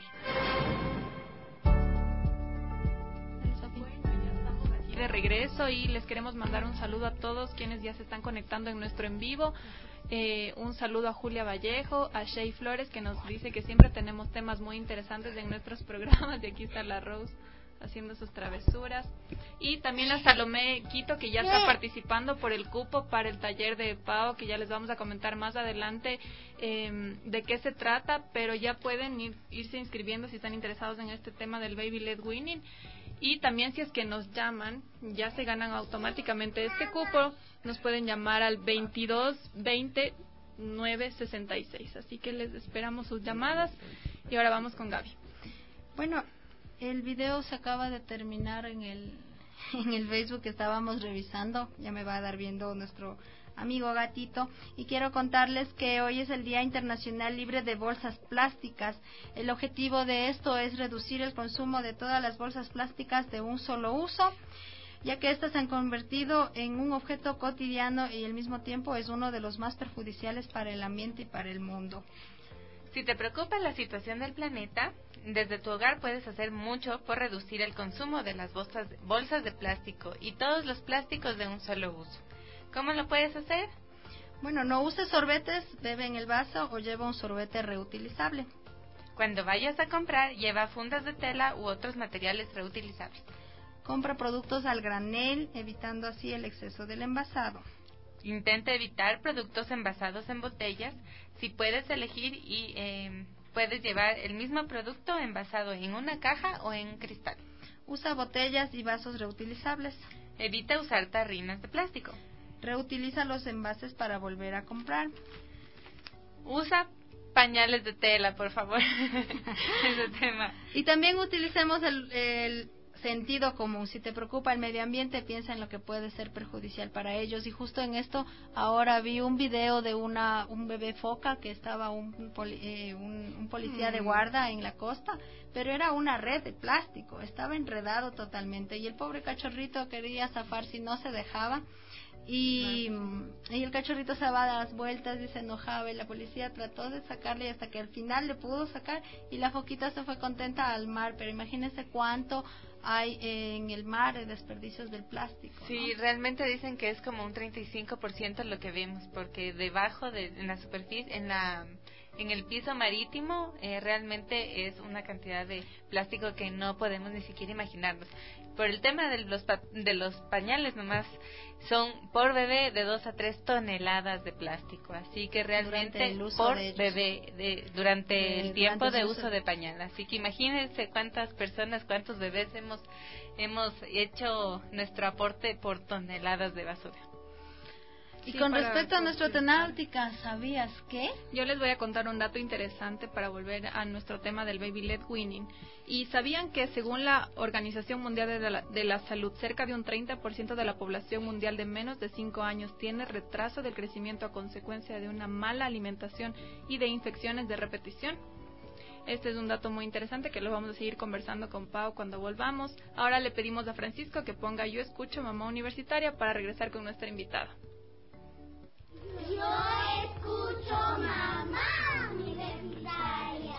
De regreso y les queremos mandar un saludo a todos quienes ya se están conectando en nuestro en vivo. Eh, un saludo a Julia Vallejo, a Shea Flores, que nos dice que siempre tenemos temas muy interesantes en nuestros programas, y aquí está la Rose haciendo sus travesuras, y también a Salomé Quito, que ya está participando por el cupo para el taller de Pau, que ya les vamos a comentar más adelante eh, de qué se trata, pero ya pueden ir, irse inscribiendo si están interesados en este tema del Baby Led Winning. Y también si es que nos llaman, ya se ganan automáticamente este cupo, nos pueden llamar al veintidós veinte nueve sesenta y seis. Así que les esperamos sus llamadas. Y ahora vamos con Gaby. Bueno, el video se acaba de terminar en el, en el Facebook que estábamos revisando. Ya me va a dar viendo nuestro amigo Gatito, y quiero contarles que hoy es el Día Internacional Libre de Bolsas Plásticas. El objetivo de esto es reducir el consumo de todas las bolsas plásticas de un solo uso, ya que estas se han convertido en un objeto cotidiano y al mismo tiempo es uno de los más perjudiciales para el ambiente y para el mundo. Si te preocupa la situación del planeta, desde tu hogar puedes hacer mucho por reducir el consumo de las bolsas, bolsas de plástico y todos los plásticos de un solo uso. ¿Cómo lo puedes hacer? Bueno, no uses sorbetes, bebe en el vaso o lleva un sorbete reutilizable. Cuando vayas a comprar, lleva fundas de tela u otros materiales reutilizables. Compra productos al granel, evitando así el exceso del envasado. Intenta evitar productos envasados en botellas. Si puedes elegir y eh, puedes llevar el mismo producto envasado en una caja o en cristal. Usa botellas y vasos reutilizables. Evita usar tarrinas de plástico. Reutiliza los envases para volver a comprar. Usa pañales de tela, por favor. Ese tema. Y también utilicemos el, el sentido común. Si te preocupa el medio ambiente, piensa en lo que puede ser perjudicial para ellos. Y justo en esto, ahora vi un video de una un bebé foca que estaba un, poli, eh, un, un policía mm. de guarda en la costa, pero era una red de plástico, estaba enredado totalmente y el pobre cachorrito quería zafar si no se dejaba. Y, y el cachorrito se daba a las vueltas y se enojaba y la policía trató de sacarle y hasta que al final le pudo sacar y la foquita se fue contenta al mar. Pero imagínense cuánto hay en el mar de desperdicios del plástico, ¿no? Sí, realmente dicen que es como un treinta y cinco por ciento lo que vemos, porque debajo de en la superficie, en la en el piso marítimo, eh, realmente es una cantidad de plástico que no podemos ni siquiera imaginarnos. Por el tema de los pa de los pañales nomás son por bebé de dos a tres toneladas de plástico, así que realmente el uso por de bebé de, durante de, el tiempo de uso de pañal, así que imagínense cuántas personas, cuántos bebés hemos hemos hecho nuestro aporte por toneladas de basura. Y sí, con respecto a nuestra temática, ¿sabías qué? Yo les voy a contar un dato interesante para volver a nuestro tema del baby led weaning. ¿Y sabían que según la Organización Mundial de la, de la Salud, cerca de un treinta por ciento de la población mundial de menos de cinco años tiene retraso del crecimiento a consecuencia de una mala alimentación y de infecciones de repetición? Este es un dato muy interesante que lo vamos a seguir conversando con Pau cuando volvamos. Ahora le pedimos a Francisco que ponga Yo Escucho Mamá Universitaria para regresar con nuestra invitada. Yo escucho Mamá Universitaria.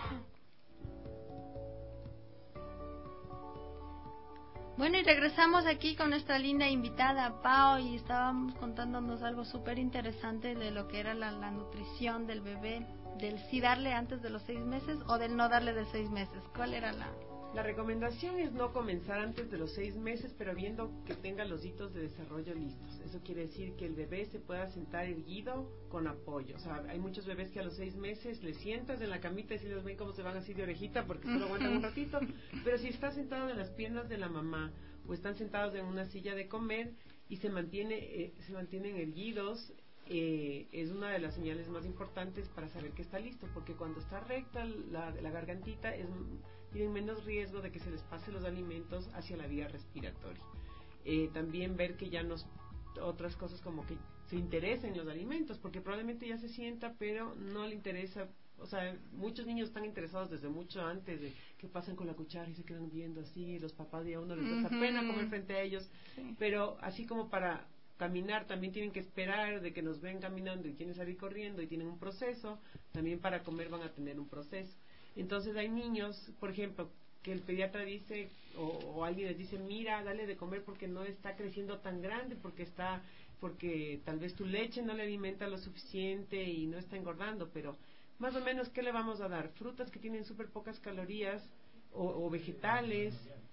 Bueno, y regresamos aquí con nuestra linda invitada Pau y estábamos contándonos algo súper interesante de lo que era la, la nutrición del bebé, del sí darle antes de los seis meses o del no darle de seis meses. ¿Cuál era la...? La recomendación es no comenzar antes de los seis meses, pero viendo que tenga los hitos de desarrollo listos. Eso quiere decir que el bebé se pueda sentar erguido con apoyo. O sea, hay muchos bebés que a los seis meses le sientas en la camita y si los ven cómo se van así de orejita porque solo aguantan un ratito. Pero si está sentado en las piernas de la mamá o están sentados en una silla de comer y se mantiene eh, se mantienen erguidos, eh, es una de las señales más importantes para saber que está listo, porque cuando está recta la, la gargantita es... tienen menos riesgo de que se les pase los alimentos hacia la vía respiratoria. Eh, también ver que ya nos otras cosas como que se interesa en los alimentos, porque probablemente ya se sienta, pero no le interesa. O sea, muchos niños están interesados desde mucho antes de que pasan con la cuchara y se quedan viendo así, los papás de a uno les da uh-huh. pena comer frente a ellos, sí. Pero así como para caminar también tienen que esperar de que nos ven caminando y quieren salir corriendo y tienen un proceso, también para comer van a tener un proceso. Entonces hay niños, por ejemplo, que el pediatra dice o, o alguien les dice, mira, dale de comer porque no está creciendo tan grande, porque está porque tal vez tu leche no le alimenta lo suficiente y no está engordando, pero más o menos, ¿qué le vamos a dar? Frutas que tienen súper pocas calorías o, o vegetales,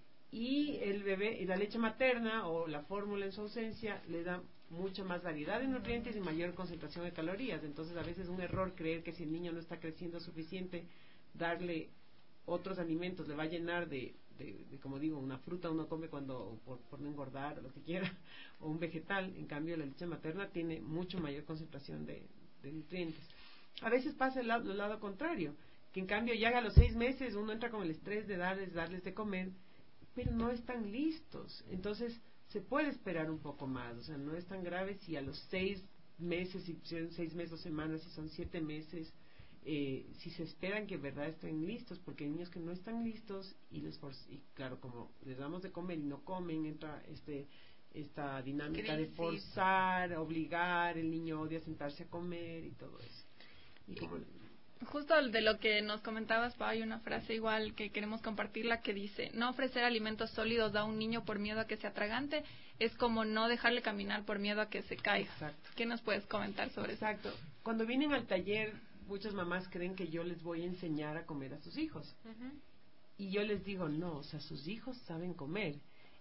y el bebé, y la leche materna o la fórmula en su ausencia le da mucha más variedad de nutrientes y mayor concentración de calorías. Entonces a veces es un error creer que si el niño no está creciendo suficiente, darle otros alimentos le va a llenar de, de, de como digo, una fruta uno come cuando por, por no engordar o lo que quiera, o un vegetal. En cambio la leche materna tiene mucho mayor concentración de, de nutrientes. A veces pasa el lado, el lado contrario, que en cambio ya a los seis meses uno entra con el estrés de darles, darles de comer, pero no están listos. Entonces se puede esperar un poco más, o sea, no es tan grave si a los seis meses, si son seis meses o semanas, si son siete meses, eh, si se esperan que en verdad estén listos, porque hay niños que no están listos y, les y claro, como les damos de comer y no comen, entra este esta dinámica Crisis. de forzar, obligar, el niño odia sentarse a comer y todo eso. Y como, Justo de lo que nos comentabas, Pa, hay una frase igual que queremos compartirla que dice: no ofrecer alimentos sólidos a un niño por miedo a que se atragante es como no dejarle caminar por miedo a que se caiga. Exacto. ¿Qué nos puedes comentar sobre eso? Exacto. Cuando vienen al taller, muchas mamás creen que yo les voy a enseñar a comer a sus hijos. Uh-huh. Y yo les digo, no, o sea, sus hijos saben comer.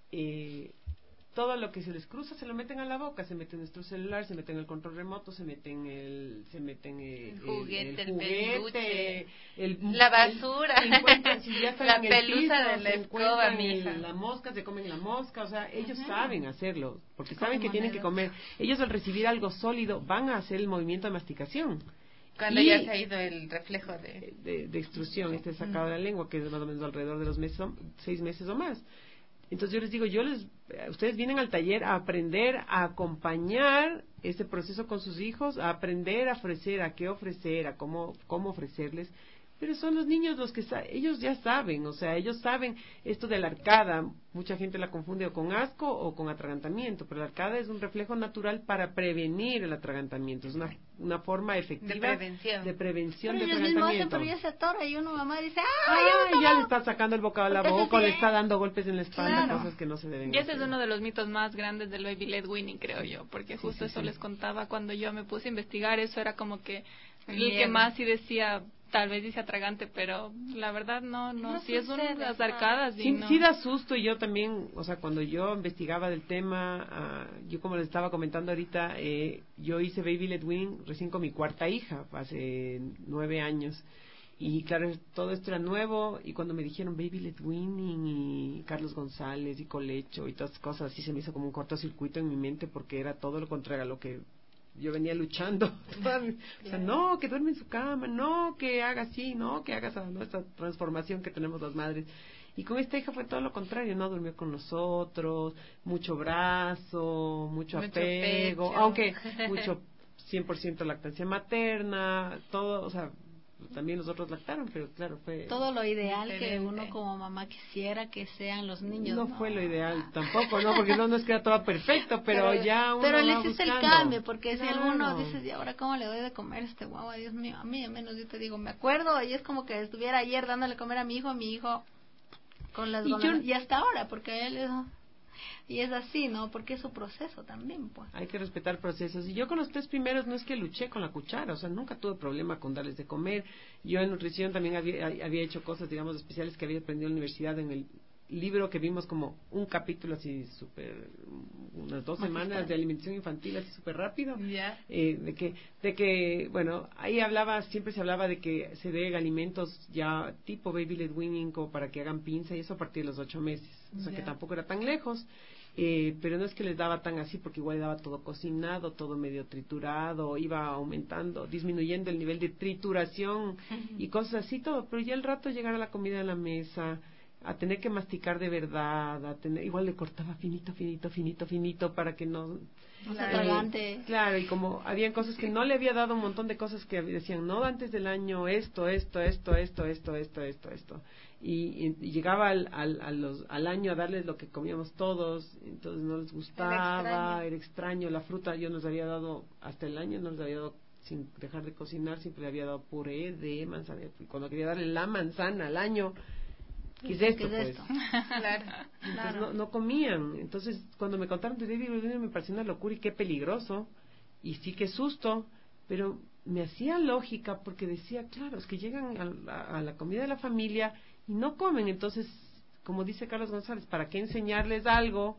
Eh, todo lo que se les cruza se lo meten a la boca, se meten en nuestro celular, se meten el control remoto, se meten el, se meten el, el juguete, el, el, juguete, juguete el, la basura, el, si ya la en pelusa piso, de la escoba, mija. La mosca, se comen la mosca, o sea, ellos uh-huh. saben hacerlo, porque ¿Cómo saben que tienen que comer. Ellos al recibir algo sólido van a hacer el movimiento de masticación. Cuando y, ya se ha ido el reflejo de... De, de extrusión, este sacado uh-huh. de la lengua, que es más o menos alrededor de los meses, seis meses o más. Entonces yo les digo, yo les, ustedes vienen al taller a aprender a acompañar ese proceso con sus hijos, a aprender a ofrecer, a qué ofrecer, a cómo, cómo ofrecerles. Pero son los niños los que sa- ellos ya saben, o sea, ellos saben esto de la arcada. Mucha gente la confunde o con asco o con atragantamiento, pero la arcada es un reflejo natural para prevenir el atragantamiento. Es una, una forma efectiva de prevención de, prevención pero de ellos atragantamiento. Mismos hacen, pero ya se atora y uno mamá dice, ¡ah! Ya, ya le está sacando el bocado a la boca, o le está dando golpes en la espalda, claro. cosas que no se deben Y hacer. ese es uno de los mitos más grandes del baby led weaning, creo yo, porque justo sí, sí, eso sí. les contaba cuando yo me puse a investigar, eso era como que el, el que más sí decía, tal vez dice atragante, pero la verdad no, no, no sí es unas arcadas. Sí, no. sí da susto, y yo también, o sea, cuando yo investigaba del tema, uh, yo como les estaba comentando ahorita, eh, yo hice baby led weaning recién con mi cuarta hija, hace nueve años, y claro, todo esto era nuevo, y cuando me dijeron baby led weaning y Carlos González y colecho y todas esas cosas, así se me hizo como un cortocircuito en mi mente, porque era todo lo contrario a lo que yo venía luchando. O sea, no, que duerme en su cama, no, que haga así, no, que haga esa nuestra transformación que tenemos las madres. Y con esta hija fue todo lo contrario, no durmió con nosotros, mucho brazo, mucho, mucho apego, pecho. Aunque mucho cien por ciento lactancia materna, todo, o sea, también los otros lactaron, pero claro, fue todo lo ideal diferente. Que uno como mamá quisiera que sean los niños. No, no fue lo ideal tampoco, ¿no? Porque no, no es que era todo perfecto, pero, pero ya uno pero le va hiciste buscando. el cambio, porque claro. si alguno dices, ¿y ahora cómo le doy de comer a este guagua? Dios mío, a mí al menos yo te digo, me acuerdo, y es como que estuviera ayer dándole comer a mi hijo, a mi hijo con las y, con yo, las, y hasta ahora, porque él es... Y es así, ¿no? Porque es su proceso también, pues. Hay que respetar procesos. Y yo con los tres primeros no es que luché con la cuchara, o sea, nunca tuve problema con darles de comer. Yo en nutrición también había, había hecho cosas, digamos, especiales que había aprendido en la universidad. En el libro que vimos como un capítulo así súper, unas dos semanas de alimentación infantil así súper rápido. Yeah. Eh, de que, de que, bueno, ahí hablaba, siempre se hablaba de que se den alimentos ya tipo baby led weaning como para que hagan pinza, y eso a partir de los ocho meses. O sea, yeah. que tampoco era tan lejos. Eh, pero no es que les daba tan así, porque igual daba todo cocinado, todo medio triturado, iba aumentando, disminuyendo el nivel de trituración uh-huh. y cosas así, todo, pero ya el rato llegar a la comida en la mesa, a tener que masticar de verdad, a tener, igual le cortaba finito, finito, finito, finito, para que no... Claro. Eh, claro, y como habían cosas que no le había dado, un montón de cosas que decían, no, antes del año esto, esto, esto, esto, esto, esto, esto, esto. Y, y, y llegaba al, al, a los, al año a darles lo que comíamos todos, entonces no les gustaba, era extraño, era extraño. La fruta yo nos había dado, hasta el año nos había dado, sin dejar de cocinar, siempre le había dado puré de manzana, y cuando quería darle la manzana al año, ¿qué es esto, ¿Qué es pues? esto? Claro, entonces claro. No, no comían. Entonces, cuando me contaron de Baby Led me pareció una locura y qué peligroso. Y sí, qué susto. Pero me hacía lógica porque decía, claro, es que llegan a la, a la comida de la familia y no comen. Entonces, como dice Carlos González, ¿para qué enseñarles algo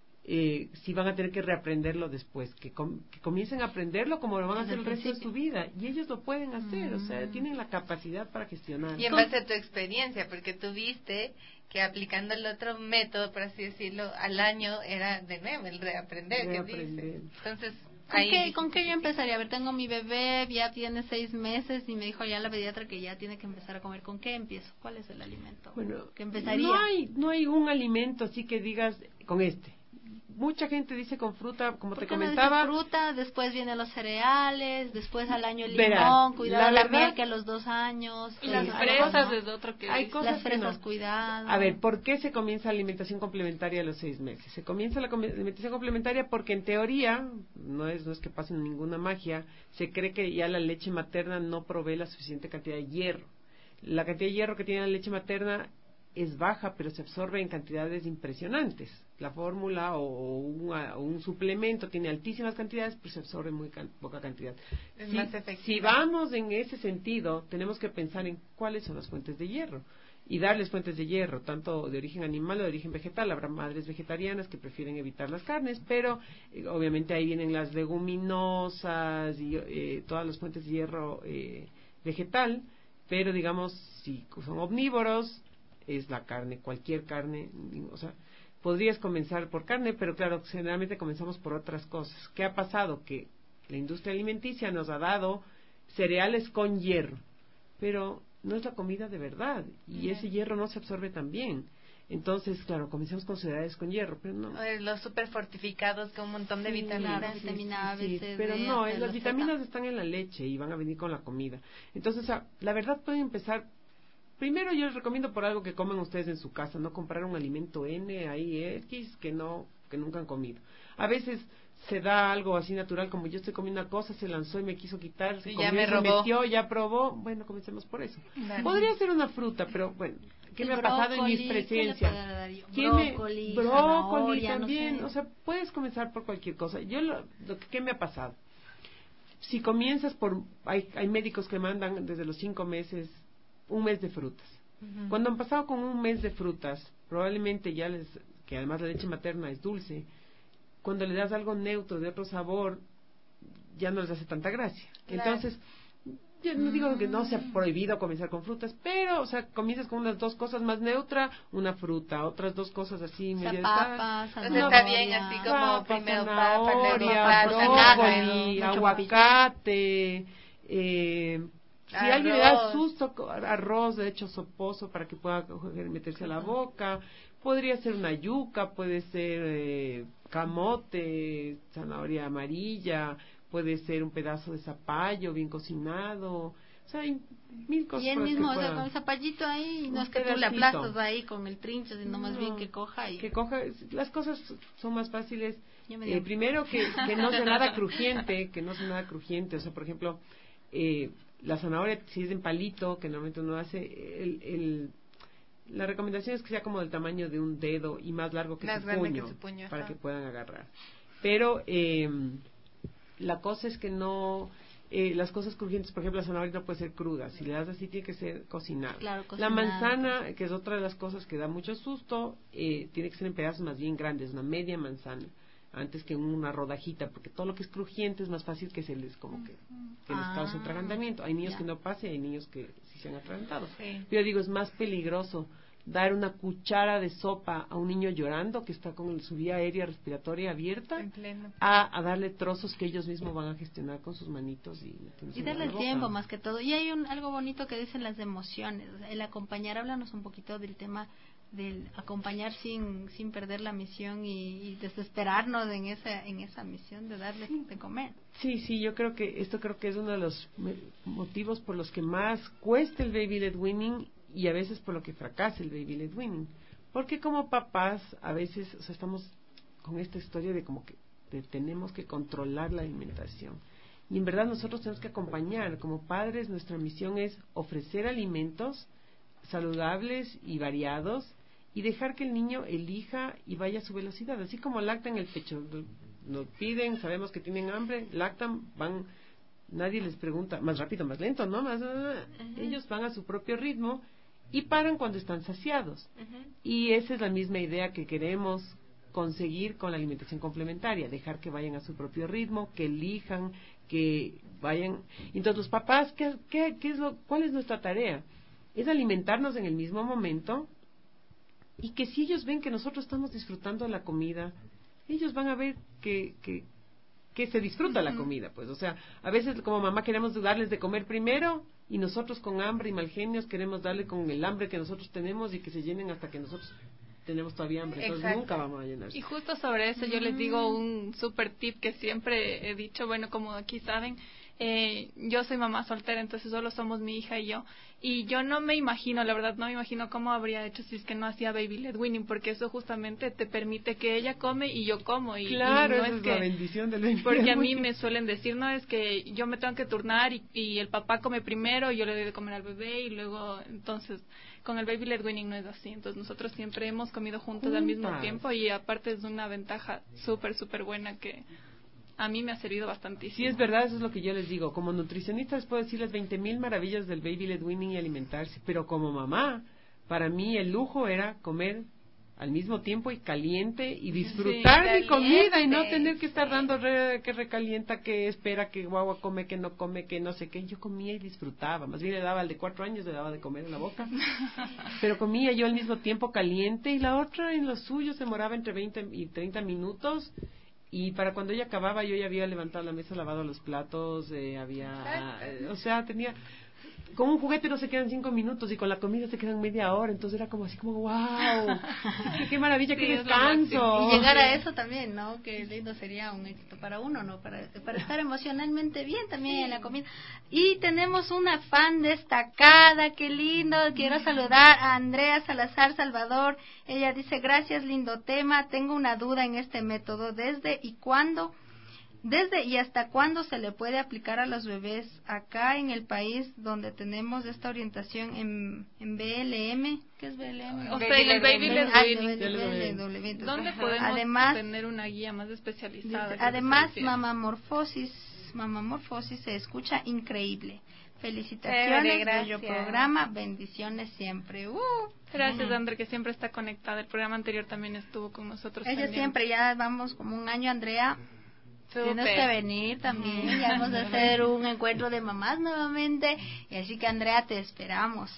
eh, si van a tener que reaprenderlo después? Que, com que comiencen a aprenderlo como lo van a hacer el resto de su vida. Y ellos lo pueden hacer, mm. o sea, tienen la capacidad para gestionar. Y en base a tu experiencia, porque tú viste que aplicando el otro método, por así decirlo, al año era de nuevo el reaprender, reaprender. que dice. Entonces, ¿Con ahí qué, ¿Con qué yo empezaría? A ver, tengo mi bebé, ya tiene seis meses y me dijo ya la pediatra que ya tiene que empezar a comer. ¿Con qué empiezo? ¿Cuál es el alimento bueno, que empezaría? No hay, no hay un alimento así que digas con este. mucha gente dice con fruta, como te ¿Por qué no comentaba. dice fruta, después vienen los cereales, después al año el Verás, limón, cuidado la la, verdad- miel que a los dos años. Y las sí, fresas algo, ¿no? es otro que Hay dice. cosas Las que fresas, no. cuidado. A ver, ¿por qué se comienza alimentación complementaria a los seis meses? Se comienza la com- alimentación complementaria porque en teoría, no es, no es que pase ninguna magia, se cree que ya la leche materna no provee la suficiente cantidad de hierro. La cantidad de hierro que tiene la leche materna es baja, pero se absorbe en cantidades impresionantes. La fórmula o, un, o un suplemento tiene altísimas cantidades, pero se absorbe muy can- poca cantidad. Es Si, más efectiva. si vamos en ese sentido, tenemos que pensar en cuáles son las fuentes de hierro y darles fuentes de hierro, tanto de origen animal o de origen vegetal. Habrá madres vegetarianas que prefieren evitar las carnes, pero eh, obviamente ahí vienen las leguminosas y eh, todas las fuentes de hierro eh, vegetal, pero digamos, si son omnívoros, es la carne, cualquier carne, o sea, podrías comenzar por carne, pero claro, generalmente comenzamos por otras cosas. ¿Qué ha pasado? Que la industria alimenticia nos ha dado cereales con hierro, pero no es la comida de verdad, y Yeah. ese hierro no se absorbe tan bien. Entonces, claro, comenzamos con cereales con hierro, pero no. Eh, Los super fortificados con un montón de Sí, vitaminas. claro, sí, vitamina A, sí, B, sí, C, pero D, no, hasta las la vitaminas Z. están en la leche y van a venir con la comida. Entonces, o sea, la verdad pueden empezar. Primero yo les recomiendo por algo que coman ustedes en su casa, no comprar un alimento N, ahí X, que no, que nunca han comido. A veces se da algo así natural, como yo estoy comiendo una cosa, se lanzó y me quiso quitar, se Y comió, ya me se robó. metió, ya probó, bueno, comencemos por eso. Claro. Podría ser una fruta, pero bueno, ¿qué El me ha pasado en mis brócoli, ¿qué le presencias? puede dar yo? ¿Quién me- Brócoli, brócoli zanahoria, no también, sé. o sea, puedes comenzar por cualquier cosa. Yo lo, lo que ¿qué me ha pasado? Si comienzas por, hay, hay médicos que mandan desde los cinco meses, un mes de frutas. Ujú. Cuando han pasado con un mes de frutas, probablemente ya les, que además la leche materna es dulce, cuando le das algo neutro de otro sabor, ya no les hace tanta gracia. Claro. Entonces, yo no digo que no sea prohibido comenzar con frutas, pero, o sea, comienzas con unas dos cosas más neutra, una fruta, otras dos cosas así, O sea, medio papa, Pues zanahoria. está bien así como papa, primero papa, luego zanahoria, papa, brócoli, mucho aguacate, eh, si Arroz. alguien le da susto, co- arroz de hecho soposo para que pueda coger y meterse a la boca, podría ser una yuca, puede ser eh, camote, zanahoria amarilla, puede ser un pedazo de zapallo bien cocinado, o sea, hay mil cosas. Y él por las que mismo, o sea, pueda- con el zapallito ahí, no Un es que tú le pedacito. aplastas ahí con el trincho, sino más No, bien que coja y... que coja, las cosas son más fáciles. Ya me Eh, dio- primero que, que no sea nada crujiente, que no sea nada crujiente, o sea, por ejemplo, eh, la zanahoria, si es en palito, que normalmente uno hace, el, el, la recomendación es que sea como del tamaño de un dedo y más largo que, Más su, grande puño, que su puño, para ajá. que puedan agarrar. Pero eh, la cosa es que no, eh, las cosas crujientes, por ejemplo, la zanahoria no puede ser cruda, si le das así tiene que ser cocinada. Claro, La cocinada. manzana, que es otra de las cosas que da mucho susto, eh, tiene que ser en pedazos más bien grandes, una media manzana, antes que una rodajita, porque todo lo que es crujiente es más fácil que se les como que, que les cause Ah, atragantamiento. Hay niños ya. que no pase, hay niños que sí se han atragantado. Sí. Yo digo, es más peligroso dar una cuchara de sopa a un niño llorando que está con su vía aérea respiratoria abierta En pleno. a, a darle trozos que ellos mismos van a gestionar con sus manitos y metiéndose Y en la darle el boca. tiempo más que todo. Y hay un, algo bonito que dicen las emociones. O sea, el acompañar, háblanos un poquito del tema del acompañar sin sin perder la misión y, y desesperarnos en esa en esa misión de darle de comer. Sí, sí, yo creo que esto creo que es uno de los me- motivos por los que más cuesta el baby led weaning y a veces por lo que fracasa el baby led weaning. Porque como papás a veces, o sea, estamos con esta historia de como que de tenemos que controlar la alimentación. Y en verdad nosotros tenemos que acompañar. Como padres nuestra misión es ofrecer alimentos saludables y variados y dejar que el niño elija y vaya a su velocidad, así como lactan el pecho, nos piden, sabemos que tienen hambre, lactan, van, nadie les pregunta, más rápido, más lento, ¿no? Más, uh, ellos van a su propio ritmo y paran cuando están saciados. Y esa es la misma idea que queremos conseguir con la alimentación complementaria, dejar que vayan a su propio ritmo, que elijan, que vayan. Entonces los papás, ¿qué, qué, qué es lo, ¿cuál es nuestra tarea? Es alimentarnos en el mismo momento y que si ellos ven que nosotros estamos disfrutando la comida, ellos van a ver que, que, que se disfruta la comida, pues, o sea, a veces como mamá queremos darles de comer primero y nosotros con hambre y mal genios queremos darle con el hambre que nosotros tenemos y que se llenen hasta que nosotros tenemos todavía hambre, entonces Exacto. nunca vamos a llenar. Y justo sobre eso yo les digo un super tip que siempre he dicho, bueno, como aquí saben, eh, yo soy mamá soltera, entonces solo somos mi hija y yo, y yo no me imagino, la verdad, no me imagino cómo habría hecho si es que no hacía baby led weaning, porque eso justamente te permite que ella come y yo como, y, claro, y no esa es, es que, la bendición del baby porque led a mí weaning. me suelen decir, no, es que yo me tengo que turnar y, y el papá come primero, yo le doy de comer al bebé y luego, entonces, con el baby led weaning no es así, entonces nosotros siempre hemos comido juntos Juntas. al mismo tiempo, y aparte es una ventaja súper, súper buena que a mí me ha servido bastantísimo. Sí, es verdad, eso es lo que yo les digo. Como nutricionista les puedo decir las veinte mil maravillas del baby led weaning y alimentarse, pero como mamá, para mí el lujo era comer al mismo tiempo y caliente y disfrutar Sí, mi comida y no caliente, tener que estar dando re, que recalienta, que espera, que guagua come, que no come, que no sé qué. Yo comía y disfrutaba. Más bien le daba al de cuatro años, le daba de comer en la boca. Pero comía yo al mismo tiempo caliente, y la otra en lo suyo se demoraba entre veinte y treinta minutos. Y para cuando ella acababa, yo ya había levantado la mesa, lavado los platos, eh, había... Eh, o sea, tenía... Con un juguete no se quedan cinco minutos y con la comida se quedan media hora, entonces era como así como wow, qué, qué maravilla, Sí, qué es lo descanso. máximo. Y llegar a eso también, ¿no? Qué lindo sería un éxito para uno, ¿no? Para, para estar emocionalmente bien también sí. en la comida. Y tenemos una fan destacada, qué lindo. Quiero saludar a Andrea Salazar Salvador. Ella dice, gracias, lindo tema. Tengo una duda en este método. ¿Desde y cuándo? ¿Desde y hasta cuándo se le puede aplicar a los bebés acá en el país donde tenemos esta orientación en, en B L M? ¿Qué es B L M? O sea, en el baby led weaning. ¿Dónde podemos además, tener una guía más especializada? Dice, además, mamamorfosis, mamamorfosis se escucha increíble. Felicitaciones, bello programa, bendiciones siempre. Uh. Gracias, Andrea, que siempre está conectada. El programa anterior también estuvo con nosotros. Ella también. siempre, ya vamos como un año, Andrea. Super. Tienes que venir también, ya vamos a hacer un encuentro de mamás nuevamente, y así que Andrea, te esperamos.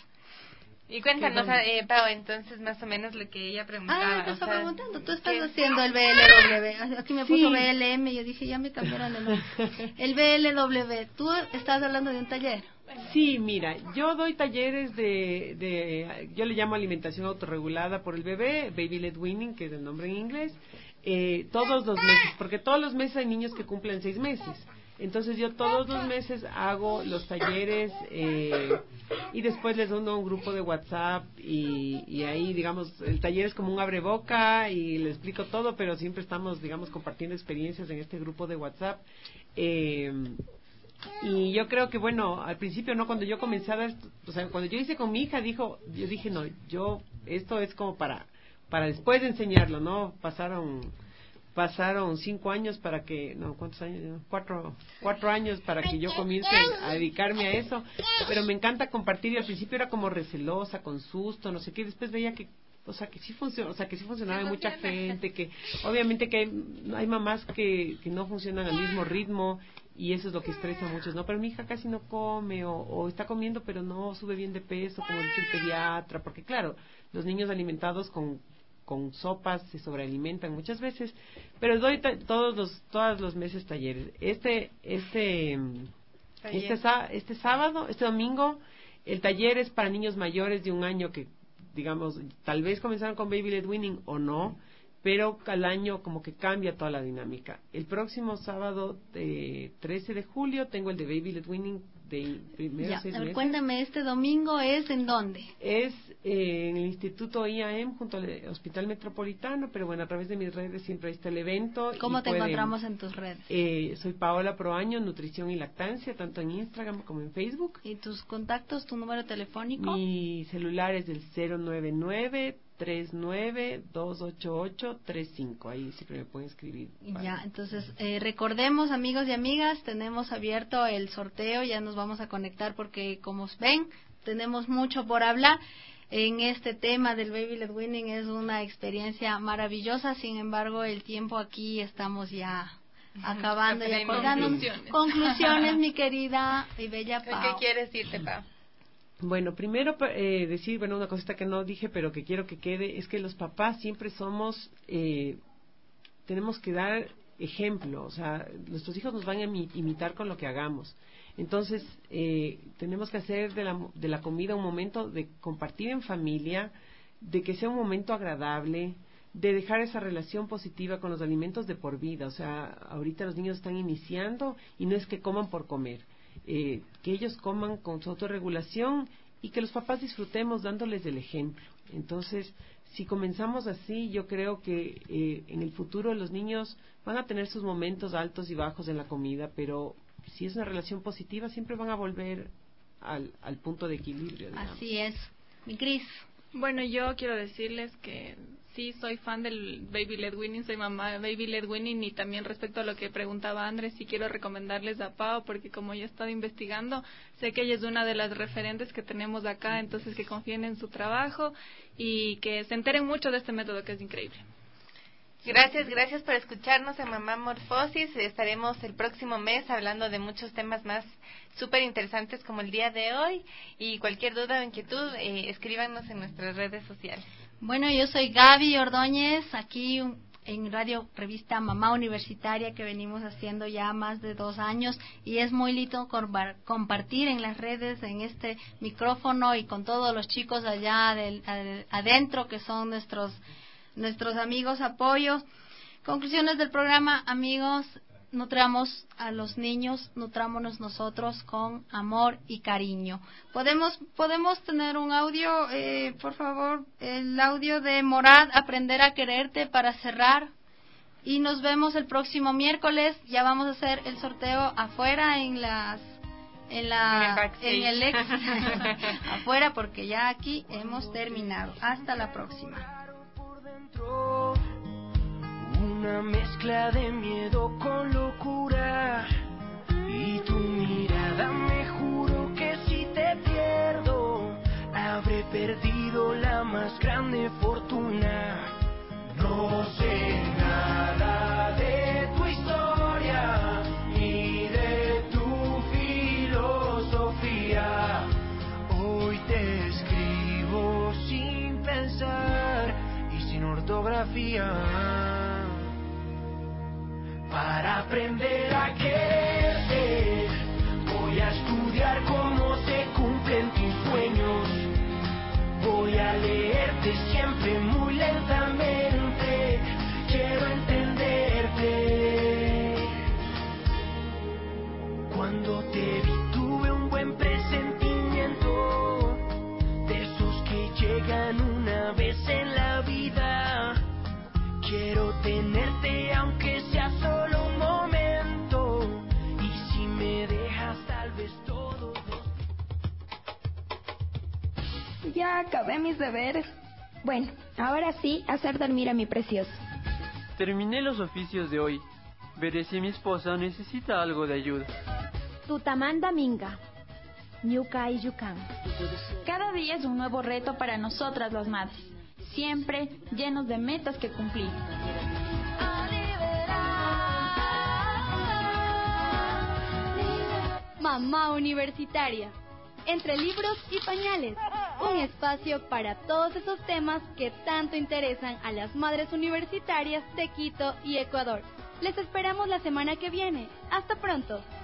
Y cuéntanos, eh, Pau, entonces más o menos lo que ella preguntaba. Ah, te estaba preguntando, tú estás ¿qué? haciendo el B L W, aquí me puso sí. B L M, yo dije, ya me cambiaron el nombre. El B L W, tú estás hablando de un taller. Sí, mira, yo doy talleres de, de, yo le llamo alimentación autorregulada por el bebé, baby led weaning, que es el nombre en inglés. Eh, todos los meses, porque todos los meses hay niños que cumplen seis meses. Entonces yo todos los meses hago los talleres eh, y después les doy un grupo de WhatsApp y, y ahí, digamos, el taller es como un abreboca y le explico todo, pero siempre estamos, digamos, compartiendo experiencias en este grupo de WhatsApp. Eh, y yo creo que, bueno, al principio, no, cuando yo comencé a dar, o sea, cuando yo hice con mi hija, dijo, yo dije, no, yo, esto es como para... para después de enseñarlo, ¿no? Pasaron pasaron cinco años para que, no, ¿cuántos años? Cuatro, cuatro años para que yo comience a dedicarme a eso, pero me encanta compartir y al principio era como recelosa, con susto, no sé qué, después veía que, o sea, que sí funciona, o sea, que sí funcionaba en mucha gente, que obviamente que hay, hay mamás que, que no funcionan al mismo ritmo y eso es lo que estresa a muchos, ¿no? Pero mi hija casi no come o, o está comiendo pero no sube bien de peso, como dice el pediatra, porque claro, los niños alimentados con con sopas se sobrealimentan muchas veces, pero doy ta- todos los todos los meses talleres. Este este Taller. este este sábado, este domingo, el taller es para niños mayores de un año que, digamos, tal vez comenzaron con baby led weaning o no, pero al año como que cambia toda la dinámica. El próximo sábado, de trece de julio, tengo el de baby led weaning de primeros ya, seis a ver, meses. cuéntame, ¿este domingo es en dónde? Es eh, en el Instituto I A M junto al Hospital Metropolitano, pero bueno, a través de mis redes siempre está el evento. ¿Cómo te pueden, encontramos en tus redes? Eh, soy Paola Proaño, Nutrición y Lactancia, tanto en Instagram como en Facebook. ¿Y tus contactos, tu número telefónico? Mi celular es del cero nueve nueve, tres nueve, dos ocho ocho, tres cinco. Ahí siempre me pueden escribir. Para... Ya, entonces eh, recordemos, amigos y amigas, tenemos abierto el sorteo, ya nos vamos a conectar porque, como ven, tenemos mucho por hablar. En este tema del baby led weaning es una experiencia maravillosa, sin embargo, el tiempo aquí estamos ya acabando y acordando. Conclusiones. Conclusiones, mi querida y bella Pau. ¿Qué quieres decirte, Pau? Bueno, primero eh, decir, bueno, una cosita que no dije, pero que quiero que quede, es que los papás siempre somos, eh, tenemos que dar ejemplo, o sea, nuestros hijos nos van a imitar con lo que hagamos. Entonces, eh, tenemos que hacer de la, de la comida un momento de compartir en familia, de que sea un momento agradable, de dejar esa relación positiva con los alimentos de por vida. O sea, ahorita los niños están iniciando y no es que coman por comer, eh, que ellos coman con su autorregulación y que los papás disfrutemos dándoles el ejemplo. Entonces, si comenzamos así, yo creo que eh, en el futuro los niños van a tener sus momentos altos y bajos en la comida, pero si es una relación positiva, siempre van a volver al, al punto de equilibrio, digamos. Así es. Mi Cris. Bueno, yo quiero decirles que sí soy fan del Baby Led Winning, soy mamá de Baby Led Winning, y también respecto a lo que preguntaba Andrés, sí quiero recomendarles a Pau, porque como yo he estado investigando, sé que ella es una de las referentes que tenemos acá, entonces que confíen en su trabajo y que se enteren mucho de este método, que es increíble. Gracias, gracias por escucharnos en Mamá Morfosis. Estaremos el próximo mes hablando de muchos temas más súper interesantes como el día de hoy, y cualquier duda o inquietud, eh, escríbanos en nuestras redes sociales. Bueno, yo soy Gaby Ordóñez, aquí en Radio Revista Mamá Universitaria, que venimos haciendo ya más de dos años, y es muy lindo compartir en las redes, en este micrófono, y con todos los chicos allá del, adentro, que son nuestros nuestros amigos apoyos. Conclusiones del programa, amigos: nutramos a los niños, nutrámonos nosotros con amor y cariño. Podemos podemos tener un audio, eh, por favor, el audio de Morad, Aprender a Quererte, para cerrar. Y nos vemos el próximo miércoles. Ya vamos a hacer el sorteo afuera en las en la en el ex afuera, porque ya aquí hemos terminado. Hasta la próxima. Una mezcla de miedo con locura, y tu mirada me juro que si te pierdo habré perdido la más grande fortuna. No sé nada de tu historia ni de tu filosofía. Hoy te escribo sin pensar y sin ortografía, para aprender a quererte. Voy a estudiar cómo se cumplen tus sueños, voy a leerte siempre muy lentamente, quiero entenderte. Cuando te vi tuve un buen presentimiento, de esos que llegan una vez en la vida. Quiero tenerte aunque sea solo un momento, y si me dejas tal vez todos los... Ya acabé mis deberes. Bueno, ahora sí, hacer dormir a mi precioso. Terminé los oficios de hoy. Veré si mi esposa necesita algo de ayuda. Tutamanda Minga, Ñuka y Yucán. Cada día es un nuevo reto para nosotras las madres, siempre llenos de metas que cumplir. Mamá Universitaria, entre libros y pañales, un espacio para todos esos temas que tanto interesan a las madres universitarias de Quito y Ecuador. Les esperamos la semana que viene. Hasta pronto.